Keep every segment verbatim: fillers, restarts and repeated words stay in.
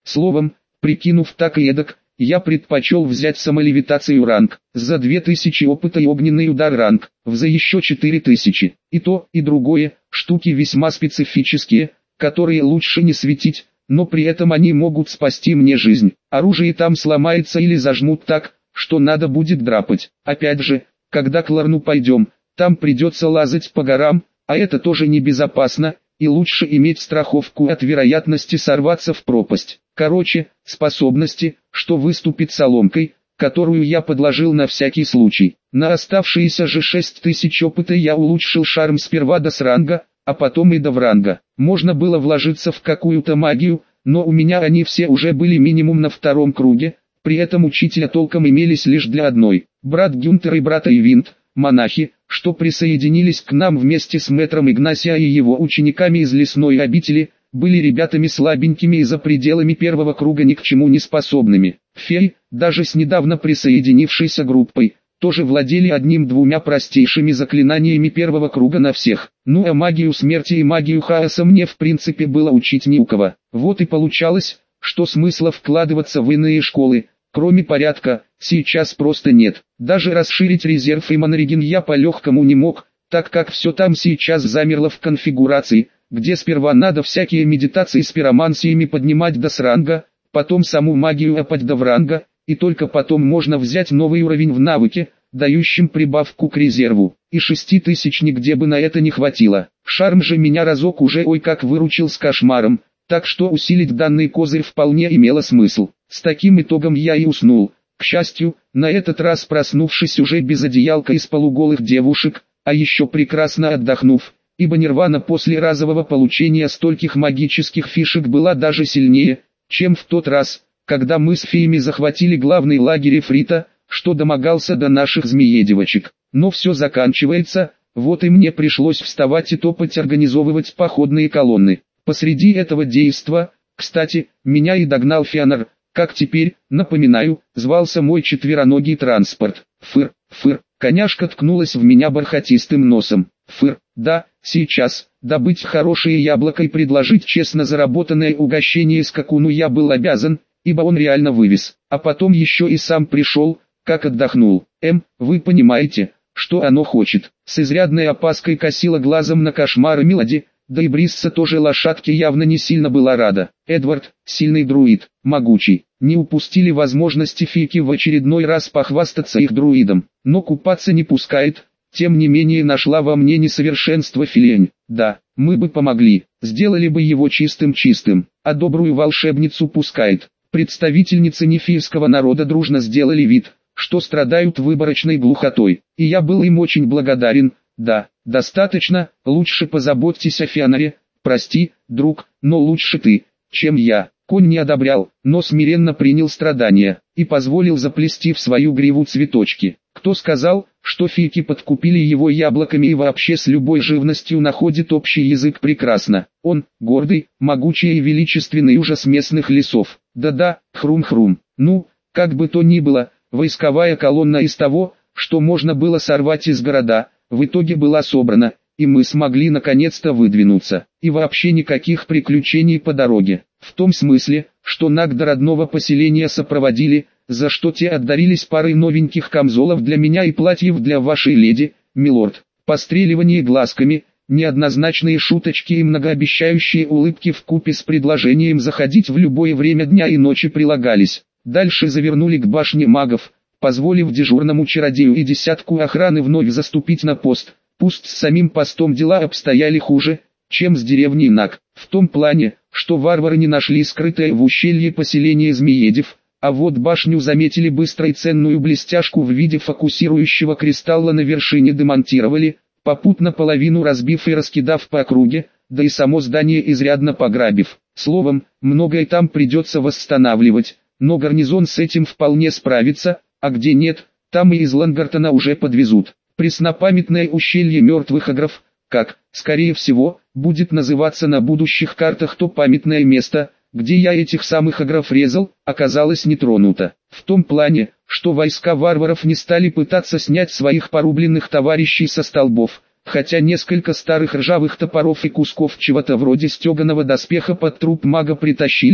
Словом, прикинув так и эдак, я предпочел взять самолевитацию ранг, за две тысячи опыта и огненный удар ранг, в за еще четыре тысячи. И то, и другое, штуки весьма специфические, которые лучше не светить, но при этом они могут спасти мне жизнь. Оружие там сломается или зажмут так, что надо будет драпать. Опять же, когда к Ларну пойдем, там придется лазать по горам, а это тоже небезопасно, и лучше иметь страховку от вероятности сорваться в пропасть. Короче, способности, что выступит соломкой, которую я подложил на всякий случай. На оставшиеся же шесть тысяч опыта я улучшил шарм сперва до сранга, а потом и до вранга. Можно было вложиться в какую-то магию, но у меня они все уже были минимум на втором круге, при этом учителя толком имелись лишь для одной. Брат Гюнтер и брат Эйвинд, монахи, что присоединились к нам вместе с мэтром Игнасия и его учениками из лесной обители, были ребятами слабенькими и за пределами первого круга ни к чему не способными. Феи, даже с недавно присоединившейся группой, тоже владели одним-двумя простейшими заклинаниями первого круга на всех. Ну а магию смерти и магию хаоса мне в принципе было учить не у кого. Вот и получалось, что смысла вкладываться в иные школы, кроме порядка, сейчас просто нет. Даже расширить резерв и монореген я по-легкому не мог, так как все там сейчас замерло в конфигурации, где сперва надо всякие медитации с пиромансиями поднимать до сранга, потом саму магию опать до вранга, и только потом можно взять новый уровень в навыке, дающим прибавку к резерву. И шести тысяч нигде бы на это не хватило. Шарм же меня разок уже ой как выручил с кошмаром, так что усилить данный козырь вполне имело смысл. С таким итогом я и уснул. К счастью, на этот раз проснувшись уже без одеялка из полуголых девушек, а еще прекрасно отдохнув, ибо нирвана после разового получения стольких магических фишек была даже сильнее, чем в тот раз, когда мы с феями захватили главный лагерь Эфрита, что домогался до наших змеедевочек. Но все заканчивается, вот и мне пришлось вставать и топать организовывать походные колонны. Посреди этого действа, кстати, меня и догнал Фианор, как теперь, напоминаю, звался мой четвероногий транспорт. Фыр, фыр, коняшка ткнулась в меня бархатистым носом. Фыр, да, сейчас, добыть хорошее яблоко и предложить честно заработанное угощение скакуну я был обязан, ибо он реально вывез. А потом еще и сам пришел, как отдохнул. Эм, вы понимаете, что оно хочет. С изрядной опаской косила глазом на кошмары Мелоди, да и Брисса тоже лошадке явно не сильно была рада. Эдвард, сильный друид, могучий, не упустили возможности фейки в очередной раз похвастаться их друидом, но купаться не пускает, тем не менее нашла во мне несовершенство Филень. Да, мы бы помогли, сделали бы его чистым-чистым, а добрую волшебницу пускает. Представительницы нефийского народа дружно сделали вид, что страдают выборочной глухотой, и я был им очень благодарен. Да, достаточно, лучше позаботьтесь о Фианоре, прости, друг, но лучше ты, чем я. Конь не одобрял, но смиренно принял страдания, и позволил заплести в свою гриву цветочки. Кто сказал, что фейки подкупили его яблоками и вообще с любой живностью находит общий язык прекрасно. Он, гордый, могучий и величественный ужас местных лесов. Да-да, хрум-хрум. Ну, как бы то ни было, войсковая колонна из того, что можно было сорвать из города, в итоге была собрана, и мы смогли наконец-то выдвинуться. И вообще никаких приключений по дороге. В том смысле, что Наг до родного поселения сопроводили, за что те отдарились парой новеньких камзолов для меня и платьев для вашей леди, милорд. Постреливание глазками, неоднозначные шуточки и многообещающие улыбки вкупе с предложением заходить в любое время дня и ночи прилагались. Дальше завернули к башне магов, позволив дежурному чародею и десятку охраны вновь заступить на пост. Пусть с самим постом дела обстояли хуже, чем с деревней Наг, в том плане, что варвары не нашли скрытое в ущелье поселение змеедев, а вот башню заметили быстро и ценную блестяшку в виде фокусирующего кристалла на вершине демонтировали, попутно половину разбив и раскидав по округе, да и само здание изрядно пограбив. Словом, многое там придется восстанавливать, но гарнизон с этим вполне справится, а где нет, там и из Лангартона уже подвезут. Преснопамятное ущелье мертвых агров, как, скорее всего, будет называться на будущих картах то памятное место, где я этих самых агров резал, оказалось не тронуто. В том плане, что войска варваров не стали пытаться снять своих порубленных товарищей со столбов, хотя несколько старых ржавых топоров и кусков чего-то вроде стеганого доспеха под труп мага притащили,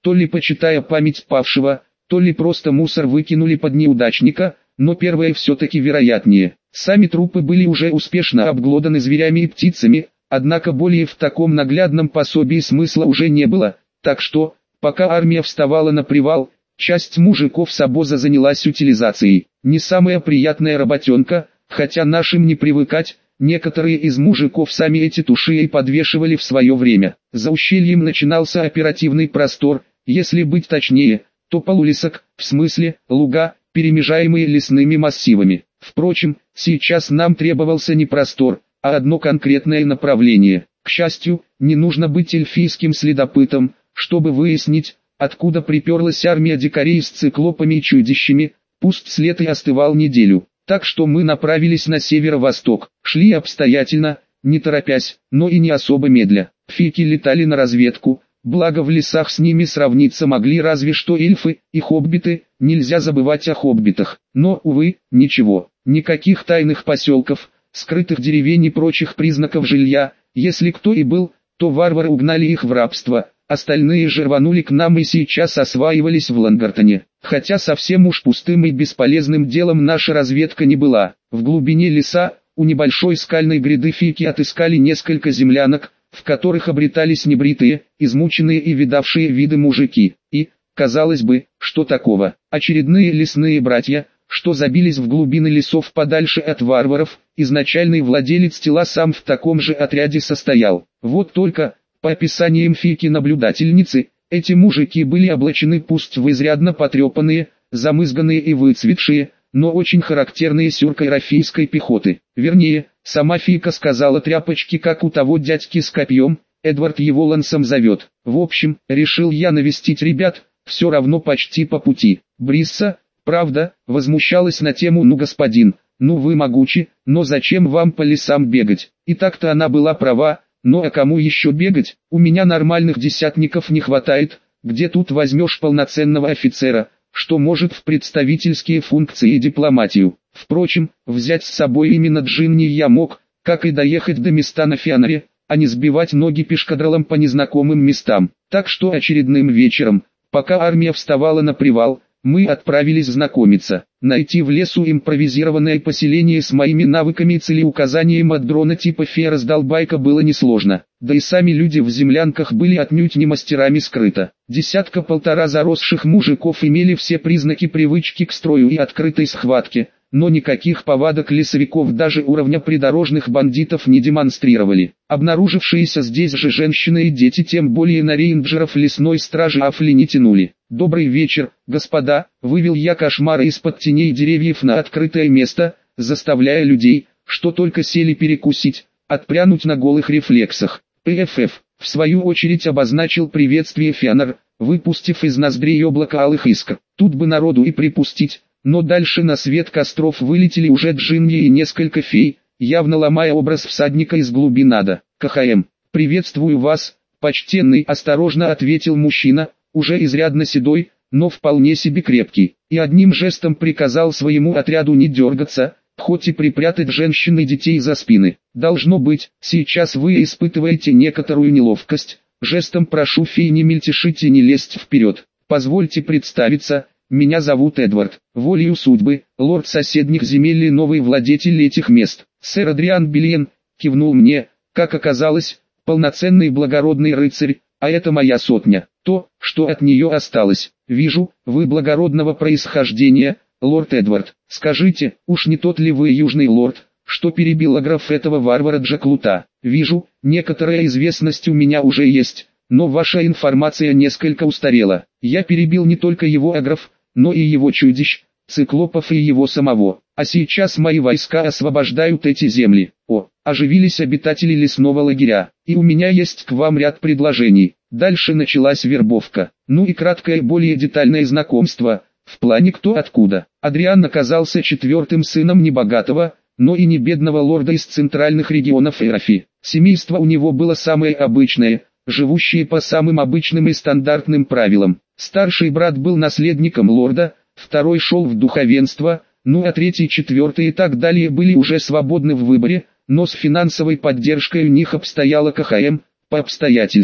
то ли почитая память павшего, то ли просто мусор выкинули под неудачника, но первое все-таки вероятнее. Сами трупы были уже успешно обглоданы зверями и птицами, однако более в таком наглядном пособии смысла уже не было, так что, пока армия вставала на привал, часть мужиков с обоза занялась утилизацией. Не самая приятная работенка, хотя нашим не привыкать, некоторые из мужиков сами эти туши и подвешивали в свое время. За ущельем начинался оперативный простор, если быть точнее, то полулесок, в смысле, луга, перемежаемые лесными массивами. Впрочем, сейчас нам требовался не простор, а одно конкретное направление. К счастью, не нужно быть эльфийским следопытом, чтобы выяснить, откуда приперлась армия дикарей с циклопами и чудищами, пусть след и остывал неделю. Так что мы направились на северо-восток, шли обстоятельно, не торопясь, но и не особо медля. Фики летали на разведку, благо в лесах с ними сравниться могли разве что эльфы и хоббиты, нельзя забывать о хоббитах. Но, увы, ничего, никаких тайных поселков, скрытых деревень и прочих признаков жилья. Если кто и был, то варвары угнали их в рабство, остальные же рванули к нам и сейчас осваивались в Лангартоне. Хотя совсем уж пустым и бесполезным делом наша разведка не была. В глубине леса, у небольшой скальной гряды фики отыскали несколько землянок, в которых обретались небритые, измученные и видавшие виды мужики. И, казалось бы, что такого? Очередные лесные братья, что забились в глубины лесов подальше от варваров. Изначальный владелец тела сам в таком же отряде состоял. Вот только, по описаниям фики-наблюдательницы, эти мужики были облачены пусть в изрядно потрепанные, замызганные и выцветшие, но очень характерные сюркайрофийской пехоты. Вернее, сама фика сказала тряпочки, как у того дядьки с копьем, Эдвард его лансом зовет. В общем, решил я навестить ребят, все равно почти по пути. Брисса, правда, возмущалась на тему «ну господин, ну вы могучи, но зачем вам по лесам бегать?» И так-то она была права. Ну а кому еще бегать? У меня нормальных десятников не хватает, где тут возьмешь полноценного офицера, что может в представительские функции и дипломатию. Впрочем, взять с собой именно Джинни я мог, как и доехать до места на Фианаре, а не сбивать ноги пешкадралом по незнакомым местам. Так что очередным вечером, пока армия вставала на привал, мы отправились знакомиться. Найти в лесу импровизированное поселение с моими навыками и целеуказанием от дрона типа фея-раздолбайка было несложно. Да и сами люди в землянках были отнюдь не мастерами скрыто. Десятка-полтора заросших мужиков имели все признаки привычки к строю и открытой схватке, но никаких повадок лесовиков даже уровня придорожных бандитов не демонстрировали. Обнаружившиеся здесь же женщины и дети тем более на рейнджеров лесной стражи Афли не тянули. «Добрый вечер, господа», — вывел я кошмара из-под теней деревьев на открытое место, заставляя людей, что только сели перекусить, отпрянуть на голых рефлексах. ПФФ, в свою очередь, обозначил приветствие Фианар, выпустив из ноздрей облако алых искр. Тут бы народу и припустить, но дальше на свет костров вылетели уже Джинни и несколько фей, явно ломая образ всадника из глубин ада. «КХМ, приветствую вас, почтенный», — осторожно ответил мужчина, уже изрядно седой, но вполне себе крепкий, и одним жестом приказал своему отряду не дергаться, хоть и припрятать женщин и детей за спины. «Должно быть, сейчас вы испытываете некоторую неловкость, жестом прошу фей не мельтешить и не лезть вперед. Позвольте представиться, меня зовут Эдвард, волею судьбы, лорд соседних земель и новый владетель этих мест». Сэр Адриан Бельен кивнул мне, как оказалось, полноценный благородный рыцарь, а это моя сотня. То, что от нее осталось. «Вижу, вы благородного происхождения, лорд Эдвард. Скажите, уж не тот ли вы южный лорд, что перебил аграф этого варвара Джаклута?» «Вижу, некоторая известность у меня уже есть, но ваша информация несколько устарела. Я перебил не только его аграф, но и его чудищ, циклопов и его самого. А сейчас мои войска освобождают эти земли. О, оживились обитатели лесного лагеря, и у меня есть к вам ряд предложений». Дальше началась вербовка, ну и краткое более детальное знакомство, в плане кто откуда. Адриан оказался четвертым сыном небогатого, но и не бедного лорда из центральных регионов Эрафи. Семейство у него было самое обычное, живущее по самым обычным и стандартным правилам. Старший брат был наследником лорда, второй шел в духовенство, ну а третий, четвертый и так далее были уже свободны в выборе, но с финансовой поддержкой у них обстояло КХМ, по обстоятельствам.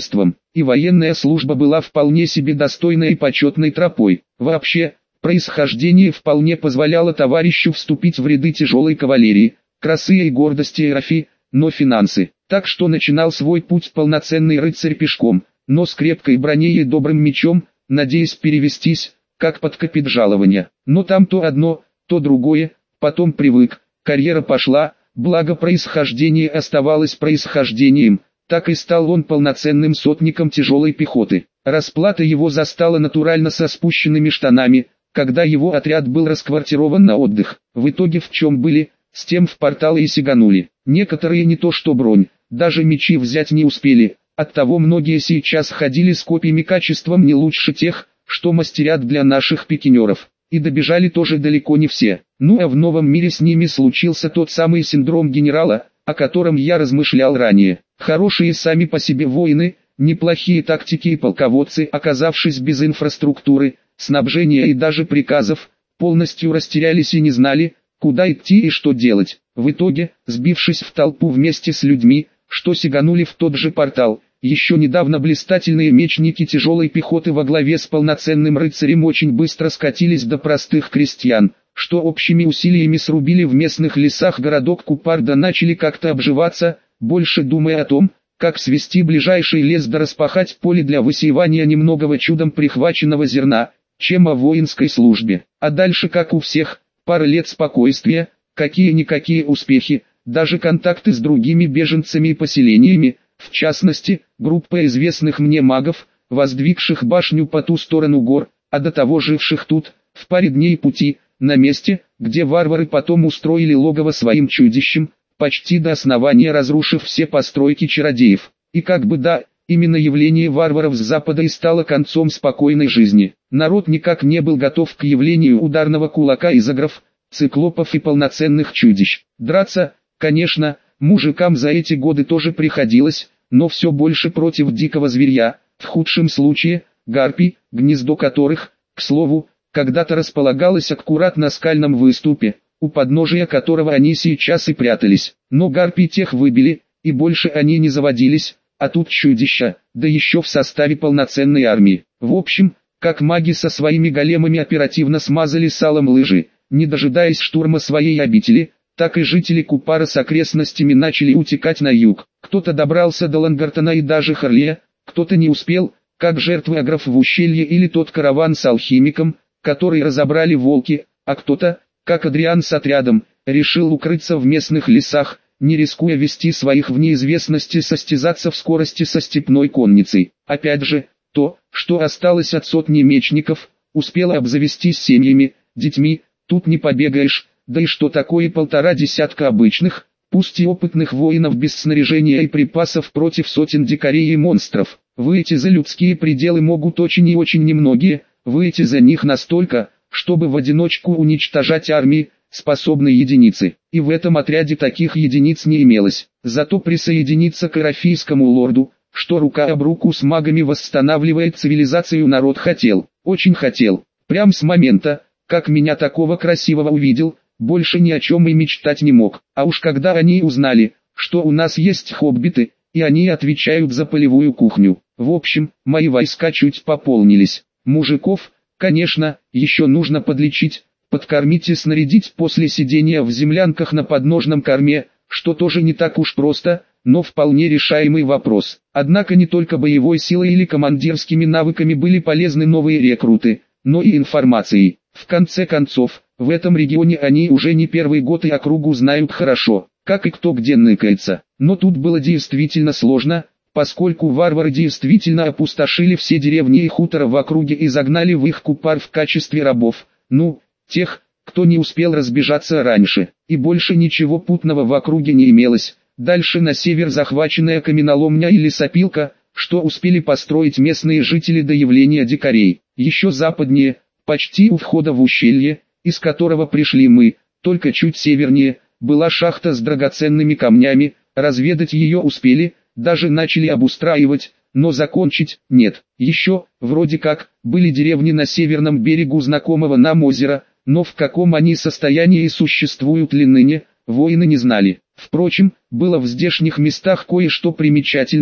и военная служба была вполне себе достойной и почетной тропой. Вообще, происхождение вполне позволяло товарищу вступить в ряды тяжелой кавалерии, красы и гордости Эрафи, но финансы. Так что начинал свой путь полноценный рыцарь пешком, но с крепкой броней и добрым мечом, надеясь перевестись, как под копит жалования. Но там то одно, то другое, потом привык, карьера пошла, благо происхождение оставалось происхождением, так и стал он полноценным сотником тяжелой пехоты. Расплата его застала натурально со спущенными штанами, когда его отряд был расквартирован на отдых. В итоге в чем были, с тем в порталы и сиганули. Некоторые не то что бронь, даже мечи взять не успели, оттого многие сейчас ходили с копьями качеством не лучше тех, что мастерят для наших пикинеров. И добежали тоже далеко не все. Ну а в новом мире с ними случился тот самый синдром генерала, о котором я размышлял ранее. Хорошие сами по себе воины, неплохие тактики и полководцы, оказавшись без инфраструктуры, снабжения и даже приказов, полностью растерялись и не знали, куда идти и что делать. В итоге, сбившись в толпу вместе с людьми, что сиганули в тот же портал, еще недавно блистательные мечники тяжелой пехоты во главе с полноценным рыцарем очень быстро скатились до простых крестьян, что общими усилиями срубили в местных лесах городок Купар да начали как-то обживаться, больше думая о том, как свести ближайший лес да распахать поле для высеивания немногого чудом прихваченного зерна, чем о воинской службе. А дальше как у всех, пара лет спокойствия, какие-никакие успехи, даже контакты с другими беженцами и поселениями, в частности, группа известных мне магов, воздвигших башню по ту сторону гор, а до того живших тут, в паре дней пути, на месте, где варвары потом устроили логово своим чудищем, почти до основания разрушив все постройки чародеев. И как бы да, именно явление варваров с запада и стало концом спокойной жизни. Народ никак не был готов к явлению ударного кулака из огров, циклопов и полноценных чудищ. Драться, конечно, мужикам за эти годы тоже приходилось, но все больше против дикого зверя, в худшем случае, гарпий, гнездо которых, к слову, когда-то располагалось аккурат на скальном выступе, у подножия которого они сейчас и прятались. Но гарпий тех выбили, и больше они не заводились, а тут чудища, да еще в составе полноценной армии. В общем, как маги со своими големами оперативно смазали салом лыжи, не дожидаясь штурма своей обители, так и жители Купара с окрестностями начали утекать на юг. Кто-то добрался до Лангартона и даже Харлея, кто-то не успел, как жертвы агров в ущелье или тот караван с алхимиком, который разобрали волки, а кто-то, как Адриан с отрядом, решил укрыться в местных лесах, не рискуя вести своих в неизвестности состязаться в скорости со степной конницей. Опять же, то, что осталось от сотни мечников, успело обзавестись семьями, детьми, тут не побегаешь, да и что такое полтора десятка обычных, пусть и опытных воинов без снаряжения и припасов против сотен дикарей и монстров. Выйти за людские пределы могут очень и очень немногие, выйти за них настолько, чтобы в одиночку уничтожать армии, способные единицы. И в этом отряде таких единиц не имелось. Зато присоединиться к эрафийскому лорду, что рука об руку с магами восстанавливает цивилизацию, народ хотел, очень хотел. Прям с момента, как меня такого красивого увидел, больше ни о чем и мечтать не мог. А уж когда они узнали, что у нас есть хоббиты, и они отвечают за полевую кухню. В общем, мои войска чуть пополнились. Мужиков, конечно, еще нужно подлечить, подкормить и снарядить после сидения в землянках на подножном корме, что тоже не так уж просто, но вполне решаемый вопрос. Однако не только боевой силой или командирскими навыками были полезны новые рекруты, но и информацией. В конце концов, в этом регионе они уже не первый год и округу знают хорошо, как и кто где ныкается. Но тут было действительно сложно, поскольку варвары действительно опустошили все деревни и хутора в округе и загнали в их Купар в качестве рабов, ну, тех, кто не успел разбежаться раньше. И больше ничего путного в округе не имелось. Дальше на север захваченная каменоломня и лесопилка, что успели построить местные жители до явления дикарей. Еще западнее, почти у входа в ущелье, из которого пришли мы, только чуть севернее, была шахта с драгоценными камнями, разведать ее успели, даже начали обустраивать, но закончить нет. Еще, вроде как, были деревни на северном берегу знакомого нам озера, но в каком они состоянии существуют ли ныне, воины не знали. Впрочем, было в здешних местах кое-что примечательное,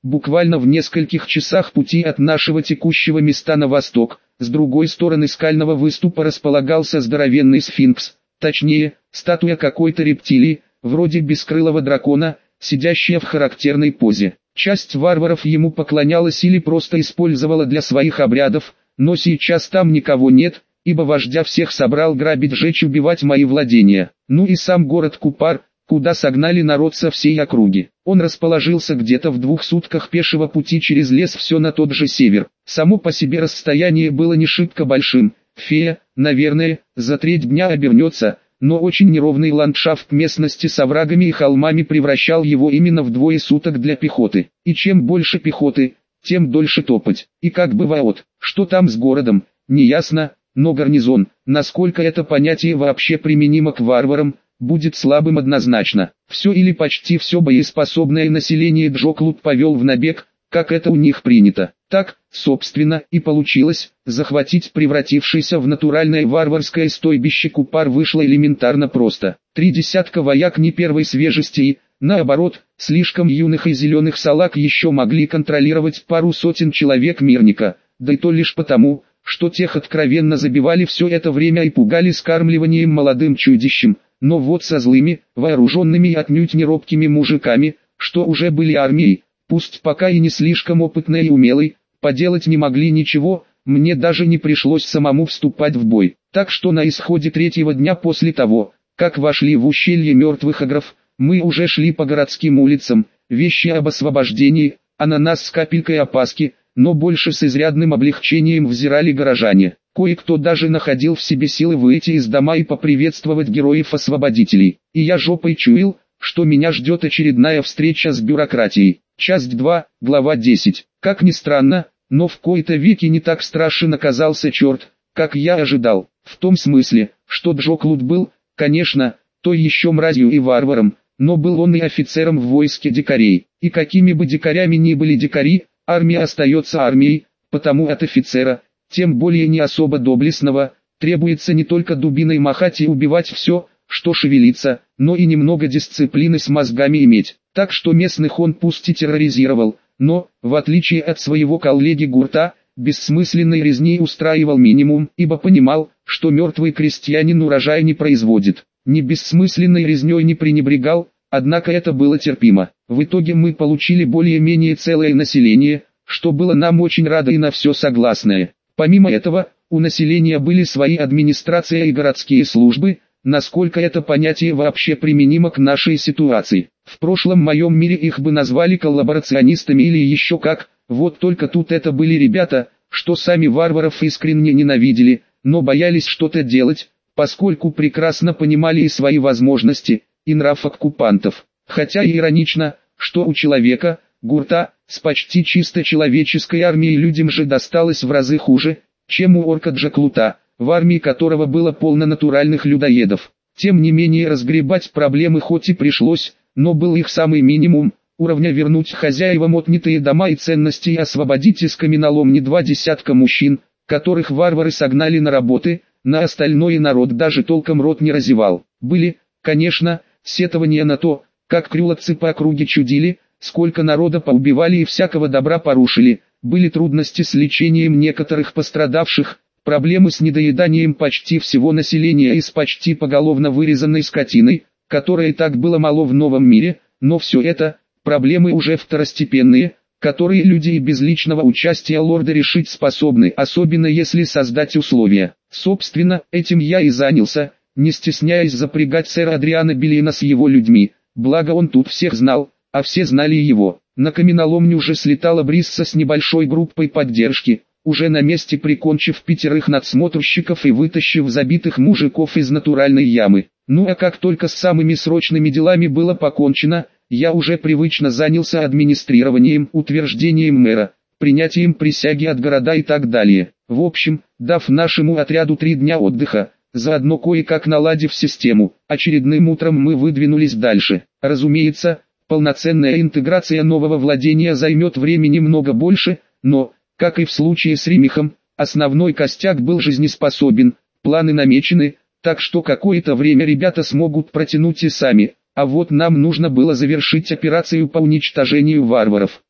буквально в нескольких часах пути от нашего текущего места на восток. С другой стороны скального выступа располагался здоровенный сфинкс, точнее, статуя какой-то рептилии, вроде бескрылого дракона, сидящая в характерной позе. Часть варваров ему поклонялась или просто использовала для своих обрядов, но сейчас там никого нет, ибо вождя всех собрал грабить, жечь, убивать мои владения. Ну и сам город Купар, куда согнали народ со всей округи. Он расположился где-то в двух сутках пешего пути через лес, все на тот же север. Само по себе расстояние было не шибко большим. Фея, наверное, за треть дня обернется, но очень неровный ландшафт местности с оврагами и холмами превращал его именно в двое суток для пехоты. И чем больше пехоты, тем дольше топать. И как бывает, что там с городом, неясно, но гарнизон, насколько это понятие вообще применимо к варварам, будет слабым однозначно. Все или почти все боеспособное население Джоклут повел в набег, как это у них принято. Так, собственно, и получилось, захватить превратившийся в натуральное варварское стойбище Купар вышло элементарно просто. Три десятка вояк не первой свежести и, наоборот, слишком юных и зеленых салаг еще могли контролировать пару сотен человек мирника, да и то лишь потому, что тех откровенно забивали все это время и пугали скармливанием молодым чудищем. Но вот со злыми, вооруженными и отнюдь не робкими мужиками, что уже были армией, пусть пока и не слишком опытной и умелой, поделать не могли ничего, мне даже не пришлось самому вступать в бой. Так что на исходе третьего дня после того, как вошли в ущелье мертвых агров, мы уже шли по городским улицам, вещи об освобождении, а на нас с капелькой опаски, но больше с изрядным облегчением взирали горожане. Кое-кто даже находил в себе силы выйти из дома и поприветствовать героев-освободителей. И я жопой чуял, что меня ждет очередная встреча с бюрократией. Часть два, глава десять. Как ни странно, но в кои-то веки не так страшен оказался черт, как я ожидал. В том смысле, что Джоклут был, конечно, той еще мразью и варваром, но был он и офицером в войске дикарей. И какими бы дикарями ни были дикари, армия остается армией, потому от офицера, тем более не особо доблестного, требуется не только дубиной махать и убивать все, что шевелится, но и немного дисциплины с мозгами иметь. Так что местных он пусть и терроризировал, но, в отличие от своего коллеги Гурта, бессмысленной резни устраивал минимум, ибо понимал, что мертвый крестьянин урожай не производит. Ни бессмысленной резней не пренебрегал, однако это было терпимо. В итоге мы получили более-менее целое население, что было нам очень радо и на все согласное. Помимо этого, у населения были свои администрация и городские службы, насколько это понятие вообще применимо к нашей ситуации. В прошлом моем мире их бы назвали коллаборационистами или еще как, вот только тут это были ребята, что сами варваров искренне ненавидели, но боялись что-то делать, поскольку прекрасно понимали и свои возможности, и нрав оккупантов. Хотя и иронично, что у человека, Гурта, с почти чисто человеческой армией людям же досталось в разы хуже, чем у орка Джоклута, в армии которого было полно натуральных людоедов. Тем не менее разгребать проблемы хоть и пришлось, но был их самый минимум, уровня вернуть хозяевам отнятые дома и ценности и освободить из каменолом не два десятка мужчин, которых варвары согнали на работы, на остальное народ даже толком рот не разевал. Были, конечно, сетования на то, как крюловцы по округе чудили, сколько народа поубивали и всякого добра порушили, были трудности с лечением некоторых пострадавших, проблемы с недоеданием почти всего населения и с почти поголовно вырезанной скотиной, которой так было мало в новом мире, но все это, проблемы уже второстепенные, которые люди и без личного участия лорда решить способны, особенно если создать условия. Собственно, этим я и занялся, не стесняясь запрягать сэра Адриана Белина с его людьми, благо он тут всех знал, а все знали его. На каменоломню уже слетала Брисса с небольшой группой поддержки, уже на месте прикончив пятерых надсмотрщиков и вытащив забитых мужиков из натуральной ямы. Ну а как только с самыми срочными делами было покончено, я уже привычно занялся администрированием, утверждением мэра, принятием присяги от города и так далее. В общем, дав нашему отряду три дня отдыха, заодно кое-как наладив систему, очередным утром мы выдвинулись дальше. Разумеется, полноценная интеграция нового владения займет времени много больше, но, как и в случае с Римихом, основной костяк был жизнеспособен, планы намечены, так что какое-то время ребята смогут протянуть и сами, а вот нам нужно было завершить операцию по уничтожению варваров.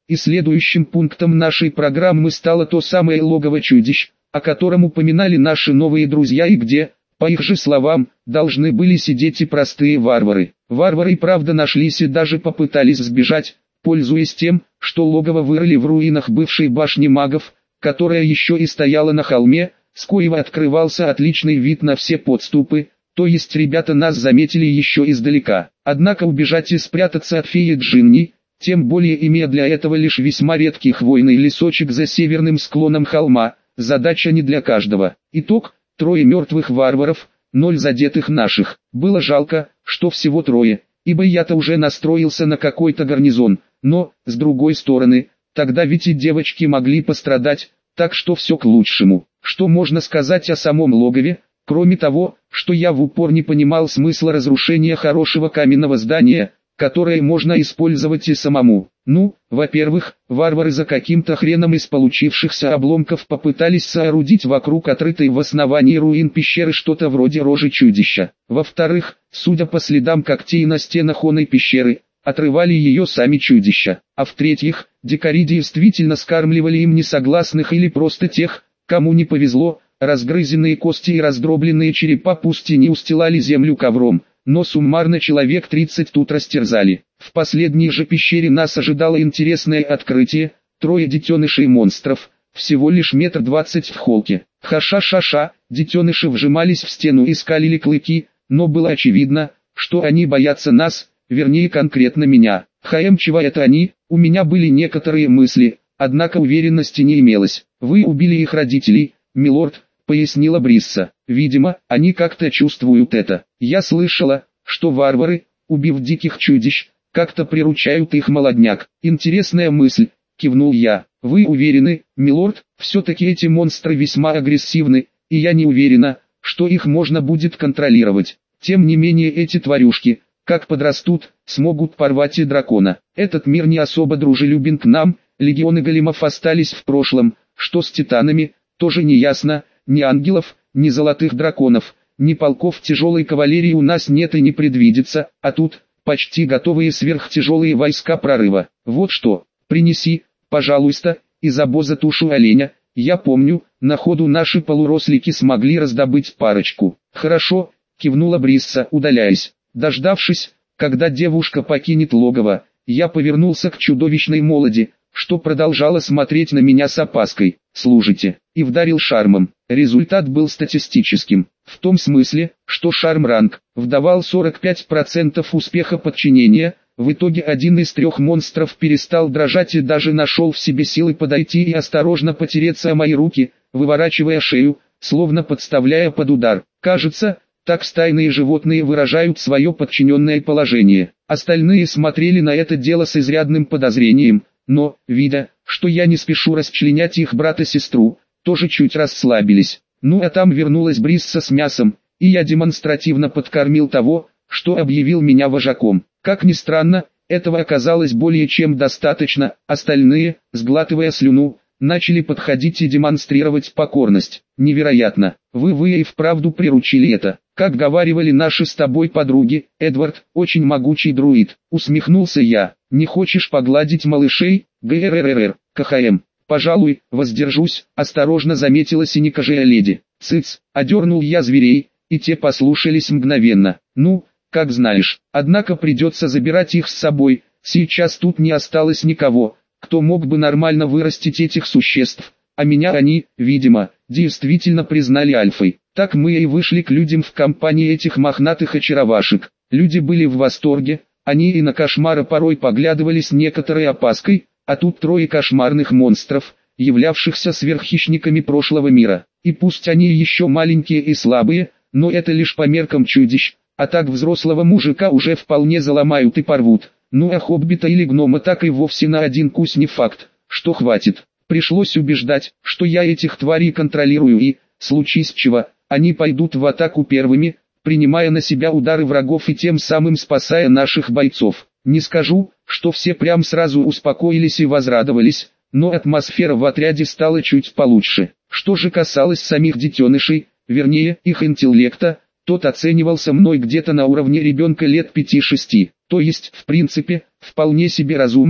И следующим пунктом нашей программы стало то самое логово чудищ, о котором упоминали наши новые друзья и где, по их же словам, должны были сидеть и простые варвары. Варвары правда нашлись и даже попытались сбежать, пользуясь тем, что логово вырыли в руинах бывшей башни магов, которая еще и стояла на холме, с коего открывался отличный вид на все подступы, то есть ребята нас заметили еще издалека. Однако убежать и спрятаться от феи Джинни, тем более имея для этого лишь весьма редкий хвойный лесочек за северным склоном холма, задача не для каждого. Итог: трое мертвых варваров, ноль задетых наших. Было жалко, что всего трое, ибо я-то уже настроился на какой-то гарнизон, но, с другой стороны, тогда ведь и девочки могли пострадать, так что все к лучшему. Что можно сказать о самом логове, кроме того, что я в упор не понимал смысла разрушения хорошего каменного здания, которое можно использовать и самому. Ну, во-первых, варвары за каким-то хреном из получившихся обломков попытались соорудить вокруг отрытой в основании руин пещеры что-то вроде рожи чудища. Во-вторых, судя по следам когтей на стенах оной пещеры, отрывали ее сами чудища. А в-третьих, дикари действительно скармливали им несогласных или просто тех, кому не повезло. Разгрызенные кости и раздробленные черепа пусть и не устилали землю ковром, но суммарно человек тридцать тут растерзали. В последней же пещере нас ожидало интересное открытие: трое детенышей монстров, всего лишь метр двадцать в холке. Ха-ша-ша-ша, детеныши вжимались в стену и скалили клыки, но было очевидно, что они боятся нас, вернее конкретно меня. Хм, чего это они? У меня были некоторые мысли, однако уверенности не имелось. Вы убили их родителей, милорд, пояснила Брисса. Видимо, они как-то чувствуют это. Я слышала, что варвары, убив диких чудищ, как-то приручают их молодняк. Интересная мысль, кивнул я. Вы уверены, милорд? Все-таки эти монстры весьма агрессивны, и я не уверена, что их можно будет контролировать. Тем не менее эти тварюшки, как подрастут, смогут порвать и дракона. Этот мир не особо дружелюбен к нам, легионы големов остались в прошлом, что с титанами, тоже не ясно. Ни ангелов, ни золотых драконов, ни полков тяжелой кавалерии у нас нет и не предвидится, а тут, почти готовые сверхтяжелые войска прорыва. Вот что, принеси, пожалуйста, из обоза тушу оленя, я помню, на ходу наши полурослики смогли раздобыть парочку. Хорошо, кивнула Брисса, удаляясь. Дождавшись, когда девушка покинет логово, я повернулся к чудовищной молоди, что продолжала смотреть на меня с опаской. Служите, и вдарил шармом. Результат был статистическим, в том смысле, что шарм-ранг давал сорок пять процентов успеха подчинения. В итоге один из трех монстров перестал дрожать и даже нашел в себе силы подойти и осторожно потереться о мои руки, выворачивая шею, словно подставляя под удар. Кажется, так стайные животные выражают свое подчиненное положение. Остальные смотрели на это дело с изрядным подозрением, но, видя, что я не спешу расчленять их брата-сестру, тоже чуть расслабились. Ну а там вернулась Брисса с мясом, и я демонстративно подкормил того, что объявил меня вожаком. Как ни странно, этого оказалось более чем достаточно. Остальные, сглатывая слюну, начали подходить и демонстрировать покорность. Невероятно, вы вы и вправду приручили это. Как говаривали наши с тобой подруги, Эдвард, очень могучий друид. Усмехнулся я. Не хочешь погладить малышей? ГРРР, КХМ. Пожалуй, воздержусь, осторожно заметила синекожая леди. Цыц, одернул я зверей, и те послушались мгновенно. Ну, как знаешь, однако придется забирать их с собой, сейчас тут не осталось никого, кто мог бы нормально вырастить этих существ, а меня они, видимо, действительно признали альфой. Так мы и вышли к людям в компании этих мохнатых очаровашек. Люди были в восторге, они и на кошмара порой поглядывали с некоторой опаской, а тут трое кошмарных монстров, являвшихся сверххищниками прошлого мира. И пусть они еще маленькие и слабые, но это лишь по меркам чудищ, а так взрослого мужика уже вполне заломают и порвут. Ну а хоббита или гнома так и вовсе на один кусь не факт, что хватит. Пришлось убеждать, что я этих тварей контролирую и, случись чего, они пойдут в атаку первыми, принимая на себя удары врагов и тем самым спасая наших бойцов. Не скажу, что все прям сразу успокоились и возрадовались, но атмосфера в отряде стала чуть получше. Что же касалось самих детенышей, вернее их интеллекта, тот оценивался мной где-то на уровне ребенка лет пяти-шести. То есть, в принципе, вполне себе разумный,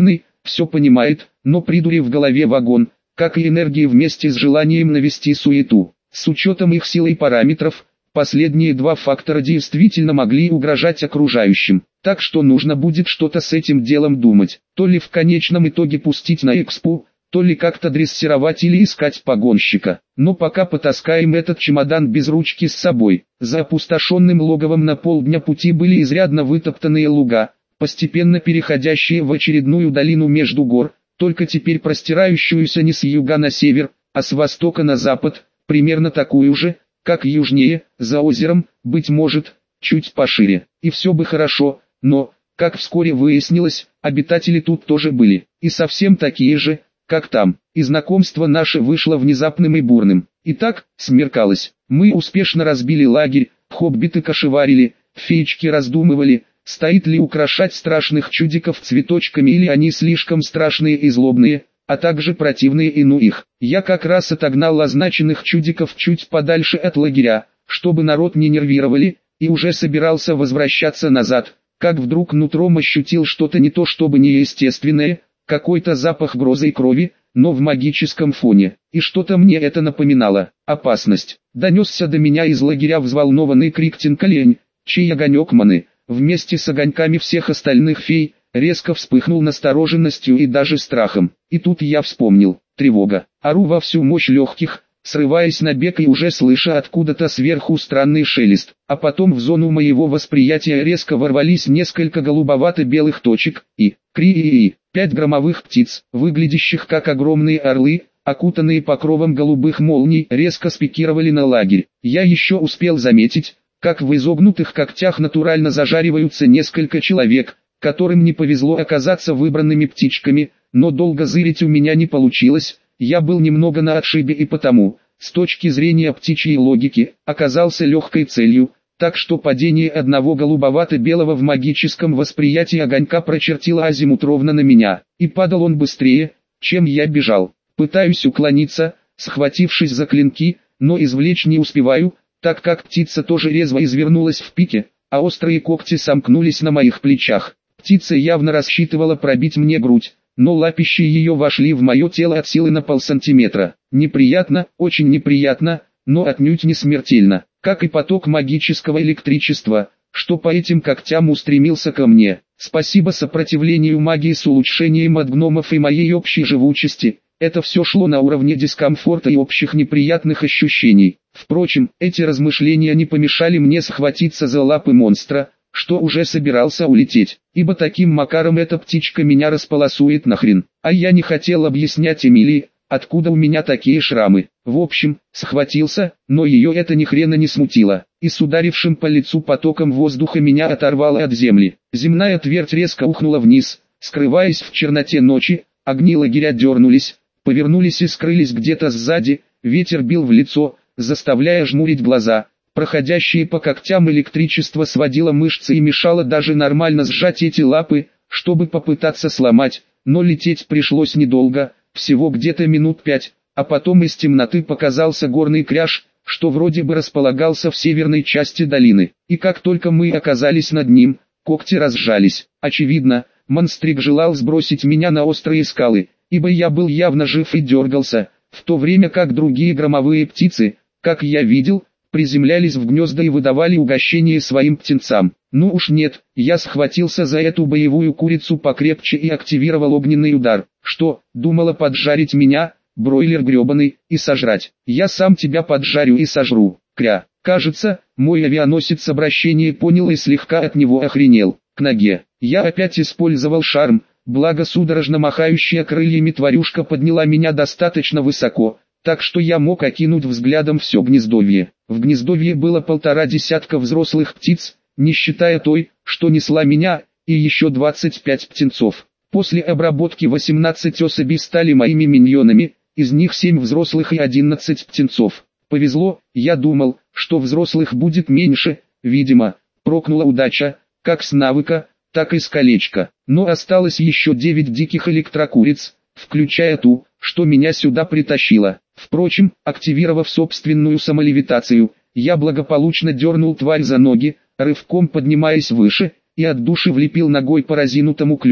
все понимает, но придури в голове вагон, как и энергии вместе с желанием навести суету. С учетом их сил и параметров, последние два фактора действительно могли угрожать окружающим. Так что нужно будет что-то с этим делом думать. То ли в конечном итоге пустить на экспо, то ли как-то дрессировать или искать погонщика. Но пока потаскаем этот чемодан без ручки с собой. За опустошенным логовом на полдня пути были изрядно вытоптанные луга, постепенно переходящие в очередную долину между гор, только теперь простирающуюся не с юга на север, а с востока на запад, примерно такую же, как южнее, за озером, быть может, чуть пошире. И все бы хорошо, но, как вскоре выяснилось, обитатели тут тоже были, и совсем такие же, как там, и знакомство наше вышло внезапным и бурным. Итак, смеркалось, мы успешно разбили лагерь, хоббиты кошеварили, феечки раздумывали, стоит ли украшать страшных чудиков цветочками или они слишком страшные и злобные, а также противные и ну их. Я как раз отогнал означенных чудиков чуть подальше от лагеря, чтобы народ не нервировали, и уже собирался возвращаться назад, как вдруг нутром ощутил что-то не то чтобы неестественное, какой-то запах грозы и крови, но в магическом фоне, и что-то мне это напоминало. Опасность. Донесся до меня из лагеря взволнованный крик Тинкалень, чей огонек маны, вместе с огоньками всех остальных фей, резко вспыхнул настороженностью и даже страхом. И тут я вспомнил, тревога. Ору во всю мощь легких, срываясь на бег и уже слыша откуда-то сверху странный шелест, а потом в зону моего восприятия резко ворвались несколько голубовато-белых точек, и, кри-и-и, пять громовых птиц, выглядящих как огромные орлы, окутанные покровом голубых молний, резко спикировали на лагерь. Я еще успел заметить, как в изогнутых когтях натурально зажариваются несколько человек, которым не повезло оказаться выбранными птичками, но долго зырить у меня не получилось. Я был немного на отшибе и потому, с точки зрения птичьей логики, оказался легкой целью, так что падение одного голубовато-белого в магическом восприятии огонька прочертило азимут ровно на меня, и падал он быстрее, чем я бежал. Пытаюсь уклониться, схватившись за клинки, но извлечь не успеваю, так как птица тоже резво извернулась в пике, а острые когти сомкнулись на моих плечах. Птица явно рассчитывала пробить мне грудь, но лапищи ее вошли в мое тело от силы на полсантиметра. Неприятно, очень неприятно, но отнюдь не смертельно, как и поток магического электричества, что по этим когтям устремился ко мне. Спасибо сопротивлению магии с улучшением от гномов и моей общей живучести, это все шло на уровне дискомфорта и общих неприятных ощущений. Впрочем, эти размышления не помешали мне схватиться за лапы монстра, что уже собирался улететь, ибо таким макаром эта птичка меня располосует нахрен. А я не хотел объяснять Эмилии, откуда у меня такие шрамы. В общем, схватился, но ее это ни хрена не смутило, и с ударившим по лицу потоком воздуха меня оторвало от земли. Земная твердь резко ухнула вниз, скрываясь в черноте ночи, огни лагеря дернулись, повернулись и скрылись где-то сзади, ветер бил в лицо, заставляя жмурить глаза. Проходящее по когтям электричество сводило мышцы и мешало даже нормально сжать эти лапы, чтобы попытаться сломать, но лететь пришлось недолго, всего где-то минут пять, а потом из темноты показался горный кряж, что вроде бы располагался в северной части долины, и как только мы оказались над ним, когти разжались. Очевидно, монстрик желал сбросить меня на острые скалы, ибо я был явно жив и дергался, в то время как другие громовые птицы, как я видел, приземлялись в гнезда и выдавали угощение своим птенцам. Ну уж нет, я схватился за эту боевую курицу покрепче и активировал огненный удар. Что, думала поджарить меня, бройлер гребаный, и сожрать? Я сам тебя поджарю и сожру, кря. Кажется, мой авианосец обращение понял и слегка от него охренел. К ноге. Я опять использовал шарм, благо судорожно махающая крыльями тварюшка подняла меня достаточно высоко, так что я мог окинуть взглядом все гнездовье. В гнездовье было полтора десятка взрослых птиц, не считая той, что несла меня, и еще двадцать пять птенцов. После обработки восемнадцать особей стали моими миньонами, из них семь взрослых и одиннадцать птенцов. Повезло, я думал, что взрослых будет меньше, видимо, прокнула удача, как с навыка, так и с колечка. Но осталось еще девять диких электрокуриц, включая ту, что меня сюда притащила. Впрочем, активировав собственную самолевитацию, я благополучно дернул тварь за ноги, рывком поднимаясь выше, и от души влепил ногой по разинутому клюву.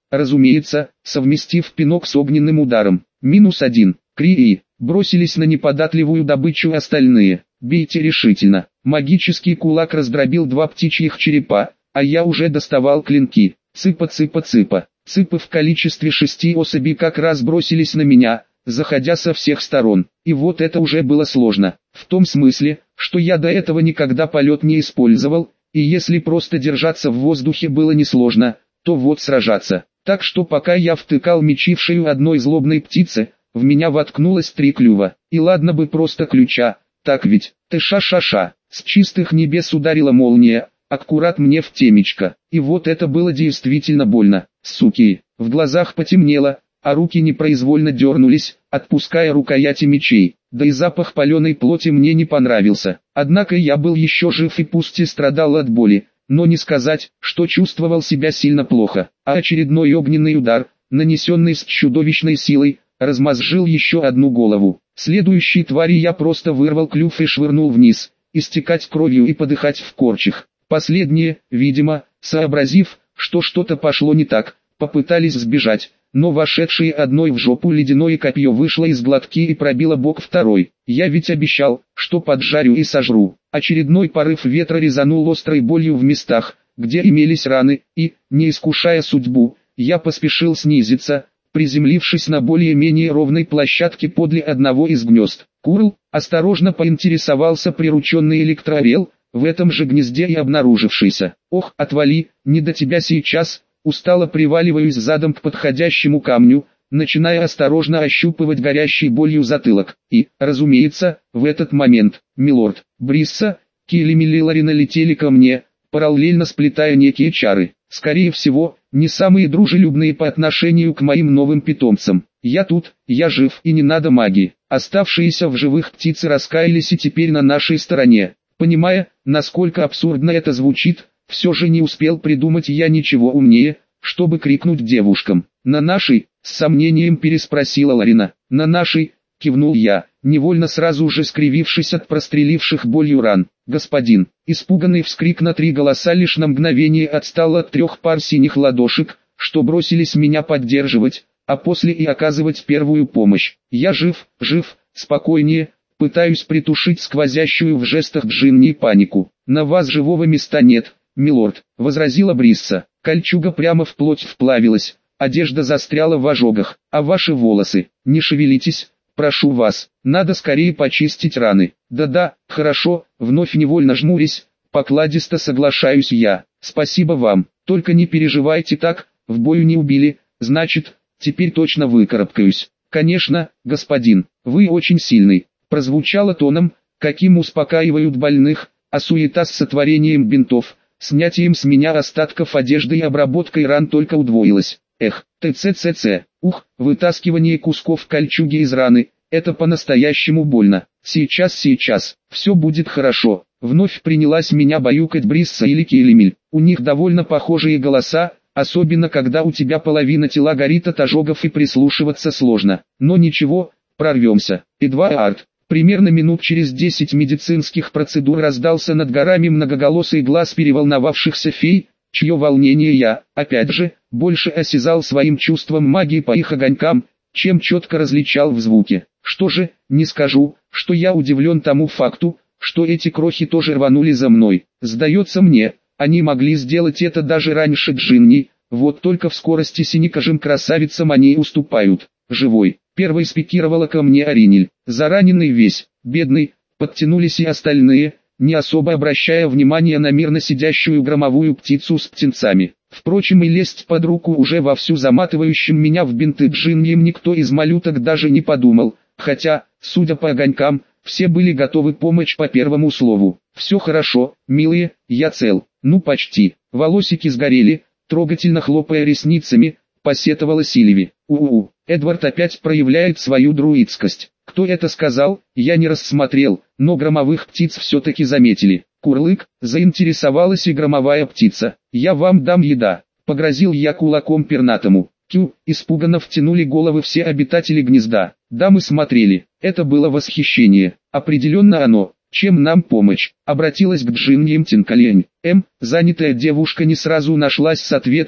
разумеется, совместив пинок с огненным ударом. Минус один. Крии. Бросились на неподатливую добычу остальные. Бейте решительно. Магический кулак раздробил два птичьих черепа, а я уже доставал клинки. Цыпа-цыпа-цыпа. Цыпы в количестве шести особей как раз бросились на меня, заходя со всех сторон. И вот это уже было сложно. В том смысле, что я до этого никогда полет не использовал, и если просто держаться в воздухе было несложно, то вот сражаться. Так что пока я втыкал мечи в шею одной злобной птицы, в меня воткнулось три клюва. И ладно бы просто ключа, так ведь, ты ша-ша-ша. С чистых небес ударила молния, аккурат мне в темечко. И вот это было действительно больно. Суки, в глазах потемнело, а руки непроизвольно дернулись, отпуская рукояти мечей. Да и запах паленой плоти мне не понравился. Однако я был еще жив и пусть и страдал от боли, но не сказать, что чувствовал себя сильно плохо. А очередной огненный удар, нанесенный с чудовищной силой, размозжил еще одну голову. Следующей твари я просто вырвал клюв и швырнул вниз, истекать кровью и подыхать в корчах. Последние, видимо, сообразив, что что-то пошло не так, попытались сбежать, но вошедшее одной в жопу ледяное копье вышло из глотки и пробило бок второй. Я ведь обещал, что поджарю и сожру. Очередной порыв ветра резанул острой болью в местах, где имелись раны, и, не искушая судьбу, я поспешил снизиться, приземлившись на более-менее ровной площадке подле одного из гнезд. Курл, осторожно поинтересовался прирученный электроорел, в этом же гнезде и обнаружившийся. Ох, отвали, не до тебя сейчас. Устало приваливаюсь задом к подходящему камню, начиная осторожно ощупывать горящий болью затылок. И, разумеется, в этот момент, милорд, Брисса, Килим и Лилари налетели ко мне, параллельно сплетая некие чары. Скорее всего, не самые дружелюбные по отношению к моим новым питомцам. Я тут, я жив и не надо магии. Оставшиеся в живых птицы раскаялись и теперь на нашей стороне. Понимая, насколько абсурдно это звучит, все же не успел придумать я ничего умнее, чтобы крикнуть девушкам. «На нашей?» — с сомнением переспросила Ларина. «На нашей?» — кивнул я, невольно сразу же скривившись от простреливших болью ран. «Господин!» Испуганный вскрик на три голоса лишь на мгновение отстал от трех пар синих ладошек, что бросились меня поддерживать, а после и оказывать первую помощь. «Я жив, жив, спокойнее!» Пытаюсь притушить сквозящую в жестах Джинни панику. «На вас живого места нет, милорд», — возразила Брисса. «Кольчуга прямо в плоть вплавилась, одежда застряла в ожогах, а ваши волосы, не шевелитесь, прошу вас, надо скорее почистить раны». «Да-да, хорошо», — вновь невольно жмурясь, покладисто соглашаюсь я. «Спасибо вам, только не переживайте так, в бою не убили, значит, теперь точно выкарабкаюсь». «Конечно, господин, вы очень сильный», — прозвучало тоном, каким успокаивают больных, а суета с сотворением бинтов, снятием с меня остатков одежды и обработкой ран только удвоилась. Эх, ТЦЦЦ, ух, вытаскивание кусков кольчуги из раны, это по-настоящему больно. Сейчас, сейчас, все будет хорошо. Вновь принялась меня баюкать Брисса или Келемиль. У них довольно похожие голоса, особенно когда у тебя половина тела горит от ожогов и прислушиваться сложно. Но ничего, прорвемся. Эдва Арт. Примерно минут через десять медицинских процедур раздался над горами многоголосый глаз переволновавшихся фей, чье волнение я, опять же, больше осязал своим чувством магии по их огонькам, чем четко различал в звуке. Что же, не скажу, что я удивлен тому факту, что эти крохи тоже рванули за мной. Сдается мне, они могли сделать это даже раньше Джинни, вот только в скорости синекожим красавицам они уступают. Живой. Первой спикировала ко мне Аринель. Зараненный весь, бедный, подтянулись и остальные, не особо обращая внимания на мирно сидящую громовую птицу с птенцами. Впрочем, и лезть под руку уже вовсю заматывающим меня в бинты Джиннием никто из малюток даже не подумал, хотя, судя по огонькам, все были готовы помочь по первому слову. «Все хорошо, милые, я цел». «Ну почти». Волосики сгорели, трогательно хлопая ресницами, посетовала Сильви. «У-у-у». Эдвард опять проявляет свою друидскость. Кто это сказал, я не рассмотрел, но громовых птиц все-таки заметили. «Курлык», заинтересовалась и громовая птица. «Я вам дам еда», погрозил я кулаком пернатому. Кю, испуганно втянули головы все обитатели гнезда. Дамы смотрели, это было восхищение. Определенно оно. «Чем нам помочь?» обратилась к Джинни Тинкалень. М, занятая девушка не сразу нашлась с ответом,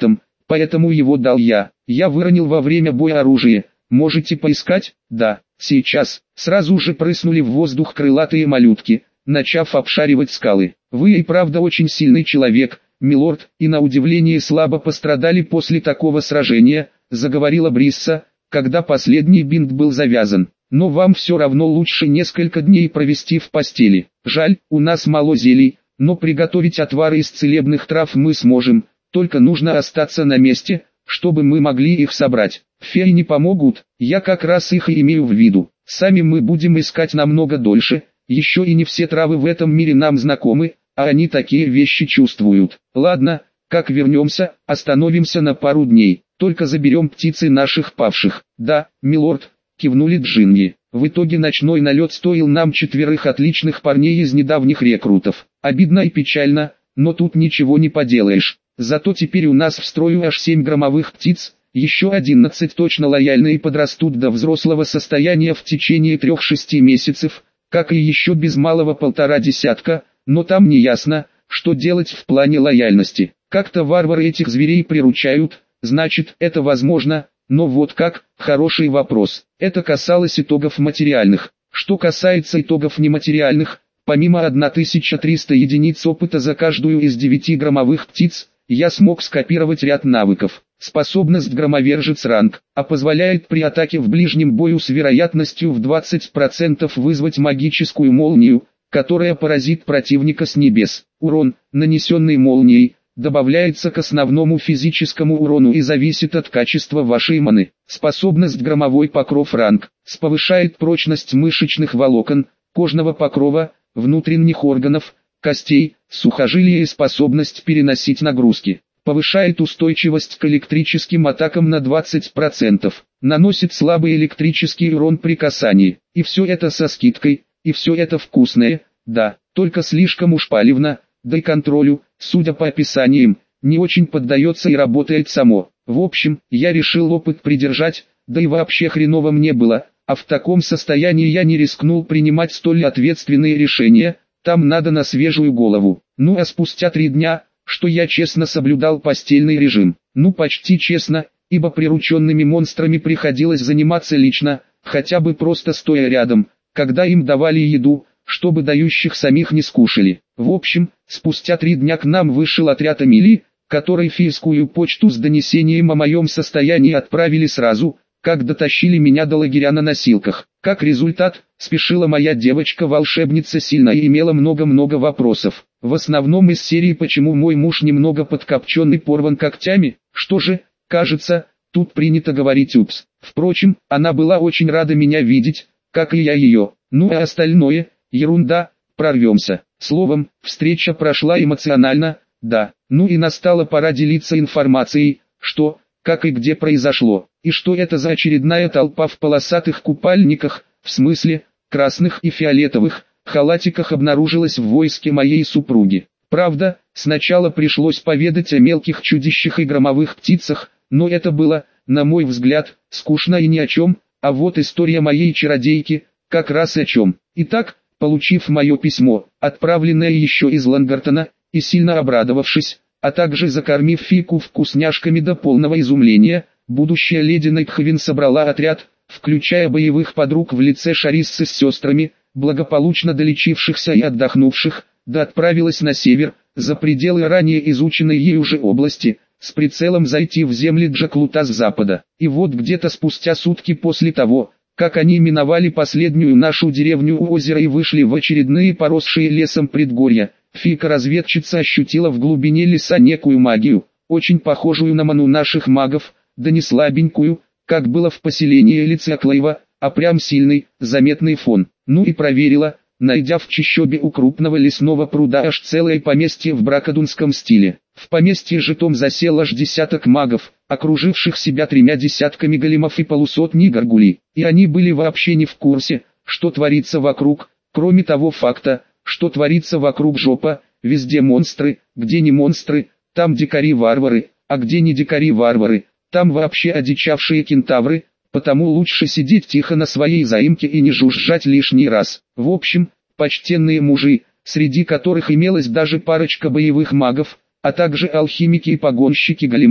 поэтому его дал я. Я выронил во время боя оружие. Можете поискать? Да, сейчас. Сразу же прыснули в воздух крылатые малютки, начав обшаривать скалы. Вы и правда очень сильный человек, милорд, и на удивление слабо пострадали после такого сражения, заговорила Брисса, когда последний бинт был завязан. Но вам все равно лучше несколько дней провести в постели. Жаль, у нас мало зелий, но приготовить отвары из целебных трав мы сможем, только нужно остаться на месте, чтобы мы могли их собрать. Феи не помогут, я как раз их и имею в виду. Сами мы будем искать намного дольше, еще и не все травы в этом мире нам знакомы, а они такие вещи чувствуют. Ладно, как вернемся, остановимся на пару дней, только заберем птицы наших павших. Да, милорд, кивнули джинни. В итоге ночной налет стоил нам четверых отличных парней из недавних рекрутов. Обидно и печально, но тут ничего не поделаешь. Зато теперь у нас в строю аж семь громовых птиц, еще одиннадцать точно лояльные подрастут до взрослого состояния в течение трех-шести месяцев, как и еще без малого полтора десятка, но там не ясно, что делать в плане лояльности. Как-то варвары этих зверей приручают, значит это возможно, но вот как, хороший вопрос. Это касалось итогов материальных. Что касается итогов нематериальных, помимо тысячи трёхсот единиц опыта за каждую из девяти громовых птиц, я смог скопировать ряд навыков. Способность громовержец ранг, а позволяет при атаке в ближнем бою с вероятностью в двадцать процентов вызвать магическую молнию, которая поразит противника с небес. Урон, нанесенный молнией, добавляется к основному физическому урону и зависит от качества вашей маны. Способность громовой покров ранг, повышает прочность мышечных волокон, кожного покрова, внутренних органов, костей, сухожилия и способность переносить нагрузки. Повышает устойчивость к электрическим атакам на двадцать процентов. Наносит слабый электрический урон при касании. И все это со скидкой, и все это вкусное, да, только слишком уж палевно, да и контролю, судя по описаниям, не очень поддается и работает само. В общем, я решил опыт придержать, да и вообще хреново мне было, а в таком состоянии я не рискнул принимать столь ответственные решения, там надо на свежую голову. Ну а спустя три дня, что я честно соблюдал постельный режим, ну почти честно, ибо прирученными монстрами приходилось заниматься лично, хотя бы просто стоя рядом, когда им давали еду, чтобы дающих самих не скушали. В общем, спустя три дня к нам вышел отряд Амели, который фейскую почту с донесением о моем состоянии отправили сразу, как дотащили меня до лагеря на носилках. Как результат, спешила моя девочка-волшебница сильно и имела много-много вопросов. В основном из серии «Почему мой муж немного подкопчен и порван когтями?» Что же, кажется, тут принято говорить «упс». Впрочем, она была очень рада меня видеть, как и я ее. Ну а остальное, ерунда, прорвемся. Словом, встреча прошла эмоционально, да. Ну и настала пора делиться информацией, что, как и где произошло, и что это за очередная толпа в полосатых купальниках, в смысле, красных и фиолетовых, халатиках обнаружилась в войске моей супруги. Правда, сначала пришлось поведать о мелких чудищах и громовых птицах, но это было, на мой взгляд, скучно и ни о чем, а вот история моей чародейки, как раз о чем. Итак, получив мое письмо, отправленное еще из Лангартона, и сильно обрадовавшись, а также закормив Фику вкусняшками до полного изумления, будущая леди Найтхвин собрала отряд, включая боевых подруг в лице Шариссы с сестрами, благополучно долечившихся и отдохнувших, да отправилась на север, за пределы ранее изученной ею же области, с прицелом зайти в земли Джаклута с запада. И вот где-то спустя сутки после того, как они миновали последнюю нашу деревню у озера и вышли в очередные поросшие лесом предгорья, Фика-разведчица ощутила в глубине леса некую магию, очень похожую на ману наших магов, да не слабенькую, как было в поселении Лицеклаева, а прям сильный, заметный фон. Ну и проверила, найдя в чащобе у крупного лесного пруда аж целое поместье в бракодунском стиле. В поместье же том засел аж десяток магов, окруживших себя тремя десятками големов и полусотни горгулей. И они были вообще не в курсе, что творится вокруг, кроме того факта, что творится вокруг жопа, везде монстры, где не монстры, там дикари-варвары, а где не дикари-варвары, там вообще одичавшие кентавры, потому лучше сидеть тихо на своей заимке и не жужжать лишний раз. В общем, почтенные мужи, среди которых имелась даже парочка боевых магов, а также алхимики и погонщики големов,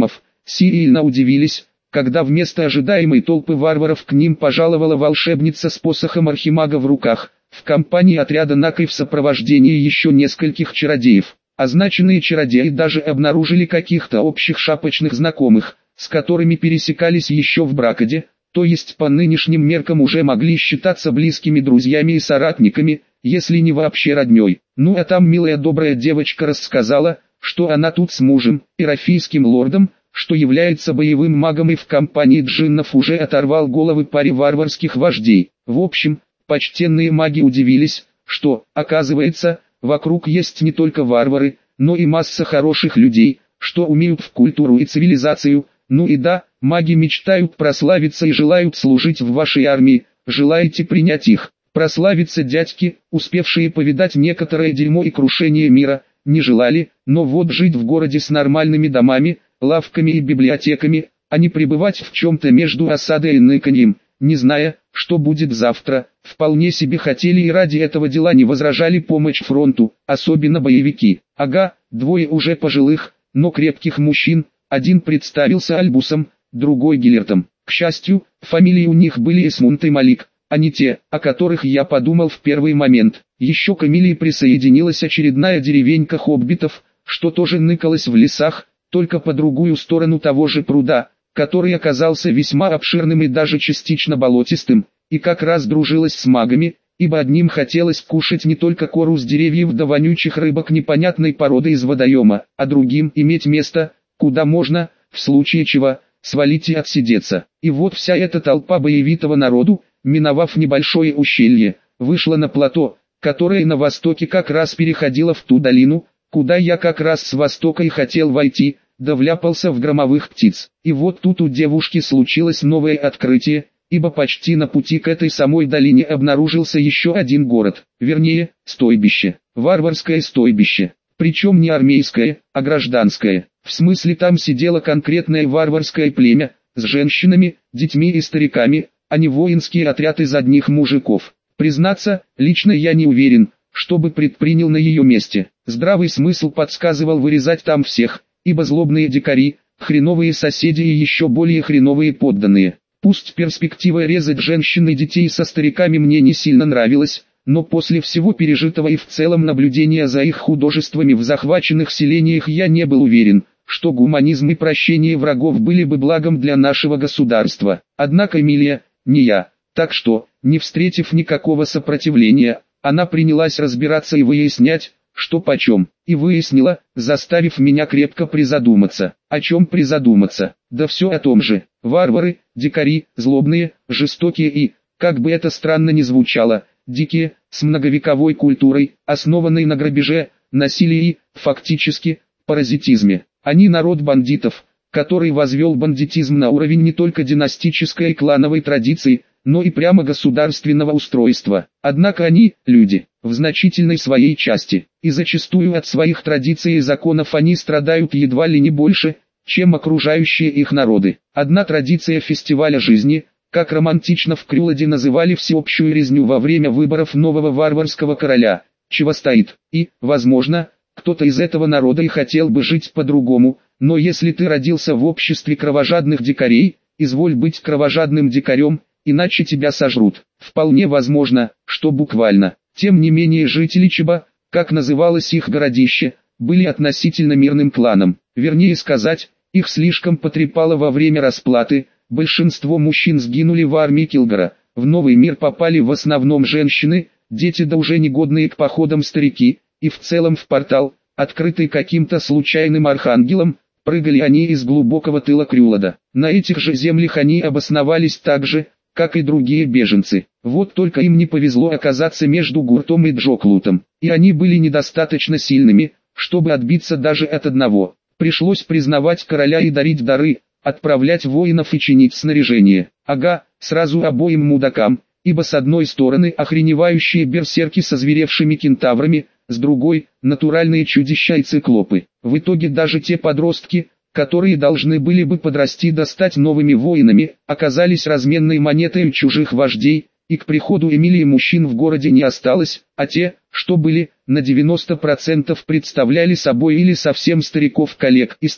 сильно удивились, когда вместо ожидаемой толпы варваров к ним пожаловала волшебница с посохом архимага в руках, в компании отряда Накой в сопровождении еще нескольких чародеев. Означенные чародеи даже обнаружили каких-то общих шапочных знакомых, с которыми пересекались еще в Бракоде, то есть по нынешним меркам уже могли считаться близкими друзьями и соратниками, если не вообще родней. Ну а там милая добрая девочка рассказала, что она тут с мужем, ирофийским лордом, что является боевым магом и в компании джиннов уже оторвал головы паре варварских вождей. В общем, почтенные маги удивились, что, оказывается, вокруг есть не только варвары, но и масса хороших людей, что умеют в культуру и цивилизацию. Ну и да, маги мечтают прославиться и желают служить в вашей армии, желаете принять их? Прославиться дядьки, успевшие повидать некоторое дерьмо и крушение мира, не желали, но вот жить в городе с нормальными домами, лавками и библиотеками, а не пребывать в чем-то между осадой и ныканьем, не зная, что будет завтра, вполне себе хотели и ради этого дела не возражали помочь фронту, особенно боевики. Ага, двое уже пожилых, но крепких мужчин, один представился Альбусом, другой Гилертом. К счастью, фамилии у них были Эсмунд и Малик, а не те, о которых я подумал в первый момент. Еще к Эмилии присоединилась очередная деревенька хоббитов, что тоже ныкалась в лесах, только по другую сторону того же пруда, который оказался весьма обширным и даже частично болотистым, и как раз дружилась с магами, ибо одним хотелось кушать не только кору с деревьев да вонючих рыбок непонятной породы из водоема, а другим иметь место, куда можно, в случае чего, свалить и отсидеться. И вот вся эта толпа боевитого народу, миновав небольшое ущелье, вышла на плато, которое на востоке как раз переходило в ту долину, куда я как раз с востока и хотел войти, да вляпался в громовых птиц. И вот тут у девушки случилось новое открытие, ибо почти на пути к этой самой долине обнаружился еще один город, вернее, стойбище, варварское стойбище, причем не армейское, а гражданское. В смысле там сидело конкретное варварское племя, с женщинами, детьми и стариками, а не воинский отряд из одних мужиков. Признаться, лично я не уверен, что бы предпринял на ее месте. Здравый смысл подсказывал вырезать там всех, ибо злобные дикари, хреновые соседи и еще более хреновые подданные. Пусть перспектива резать женщин и детей со стариками мне не сильно нравилась, но после всего пережитого и в целом наблюдения за их художествами в захваченных селениях я не был уверен, что гуманизм и прощение врагов были бы благом для нашего государства. Однако Эмилия, не я, так что, не встретив никакого сопротивления, она принялась разбираться и выяснять, что почем, и выяснила, заставив меня крепко призадуматься. О чем призадуматься? Да все о том же. Варвары, дикари, злобные, жестокие и, как бы это странно ни звучало, дикие, с многовековой культурой, основанной на грабеже, насилии и, фактически, паразитизме. Они народ бандитов, который возвел бандитизм на уровень не только династической и клановой традиции, но и прямо государственного устройства. Однако они – люди, в значительной своей части, и зачастую от своих традиций и законов они страдают едва ли не больше, чем окружающие их народы. Одна традиция фестиваля жизни, как романтично в Крюладе называли всеобщую резню во время выборов нового варварского короля, чего стоит, и, возможно, кто-то из этого народа и хотел бы жить по-другому, но если ты родился в обществе кровожадных дикарей, изволь быть кровожадным дикарем, иначе тебя сожрут. Вполне возможно, что буквально. Тем не менее жители Чиба, как называлось их городище, были относительно мирным кланом. Вернее сказать, их слишком потрепало во время расплаты, большинство мужчин сгинули в армии Килгора, в новый мир попали в основном женщины, дети да уже негодные к походам старики, и в целом в портал, открытый каким-то случайным архангелом, прыгали они из глубокого тыла Крюлада. На этих же землях они обосновались так же, как и другие беженцы. Вот только им не повезло оказаться между Гуртом и Джоклутом, и они были недостаточно сильными, чтобы отбиться даже от одного. Пришлось признавать короля и дарить дары, отправлять воинов и чинить снаряжение. Ага, сразу обоим мудакам, ибо с одной стороны охреневающие берсерки со зверевшими кентаврами, с другой – натуральные чудища и циклопы. В итоге даже те подростки, которые должны были бы подрасти да стать новыми воинами, оказались разменной монетой у чужих вождей, и к приходу Эмилии мужчин в городе не осталось, а те, что были, на девяносто процентов представляли собой или совсем стариков-коллег из тех,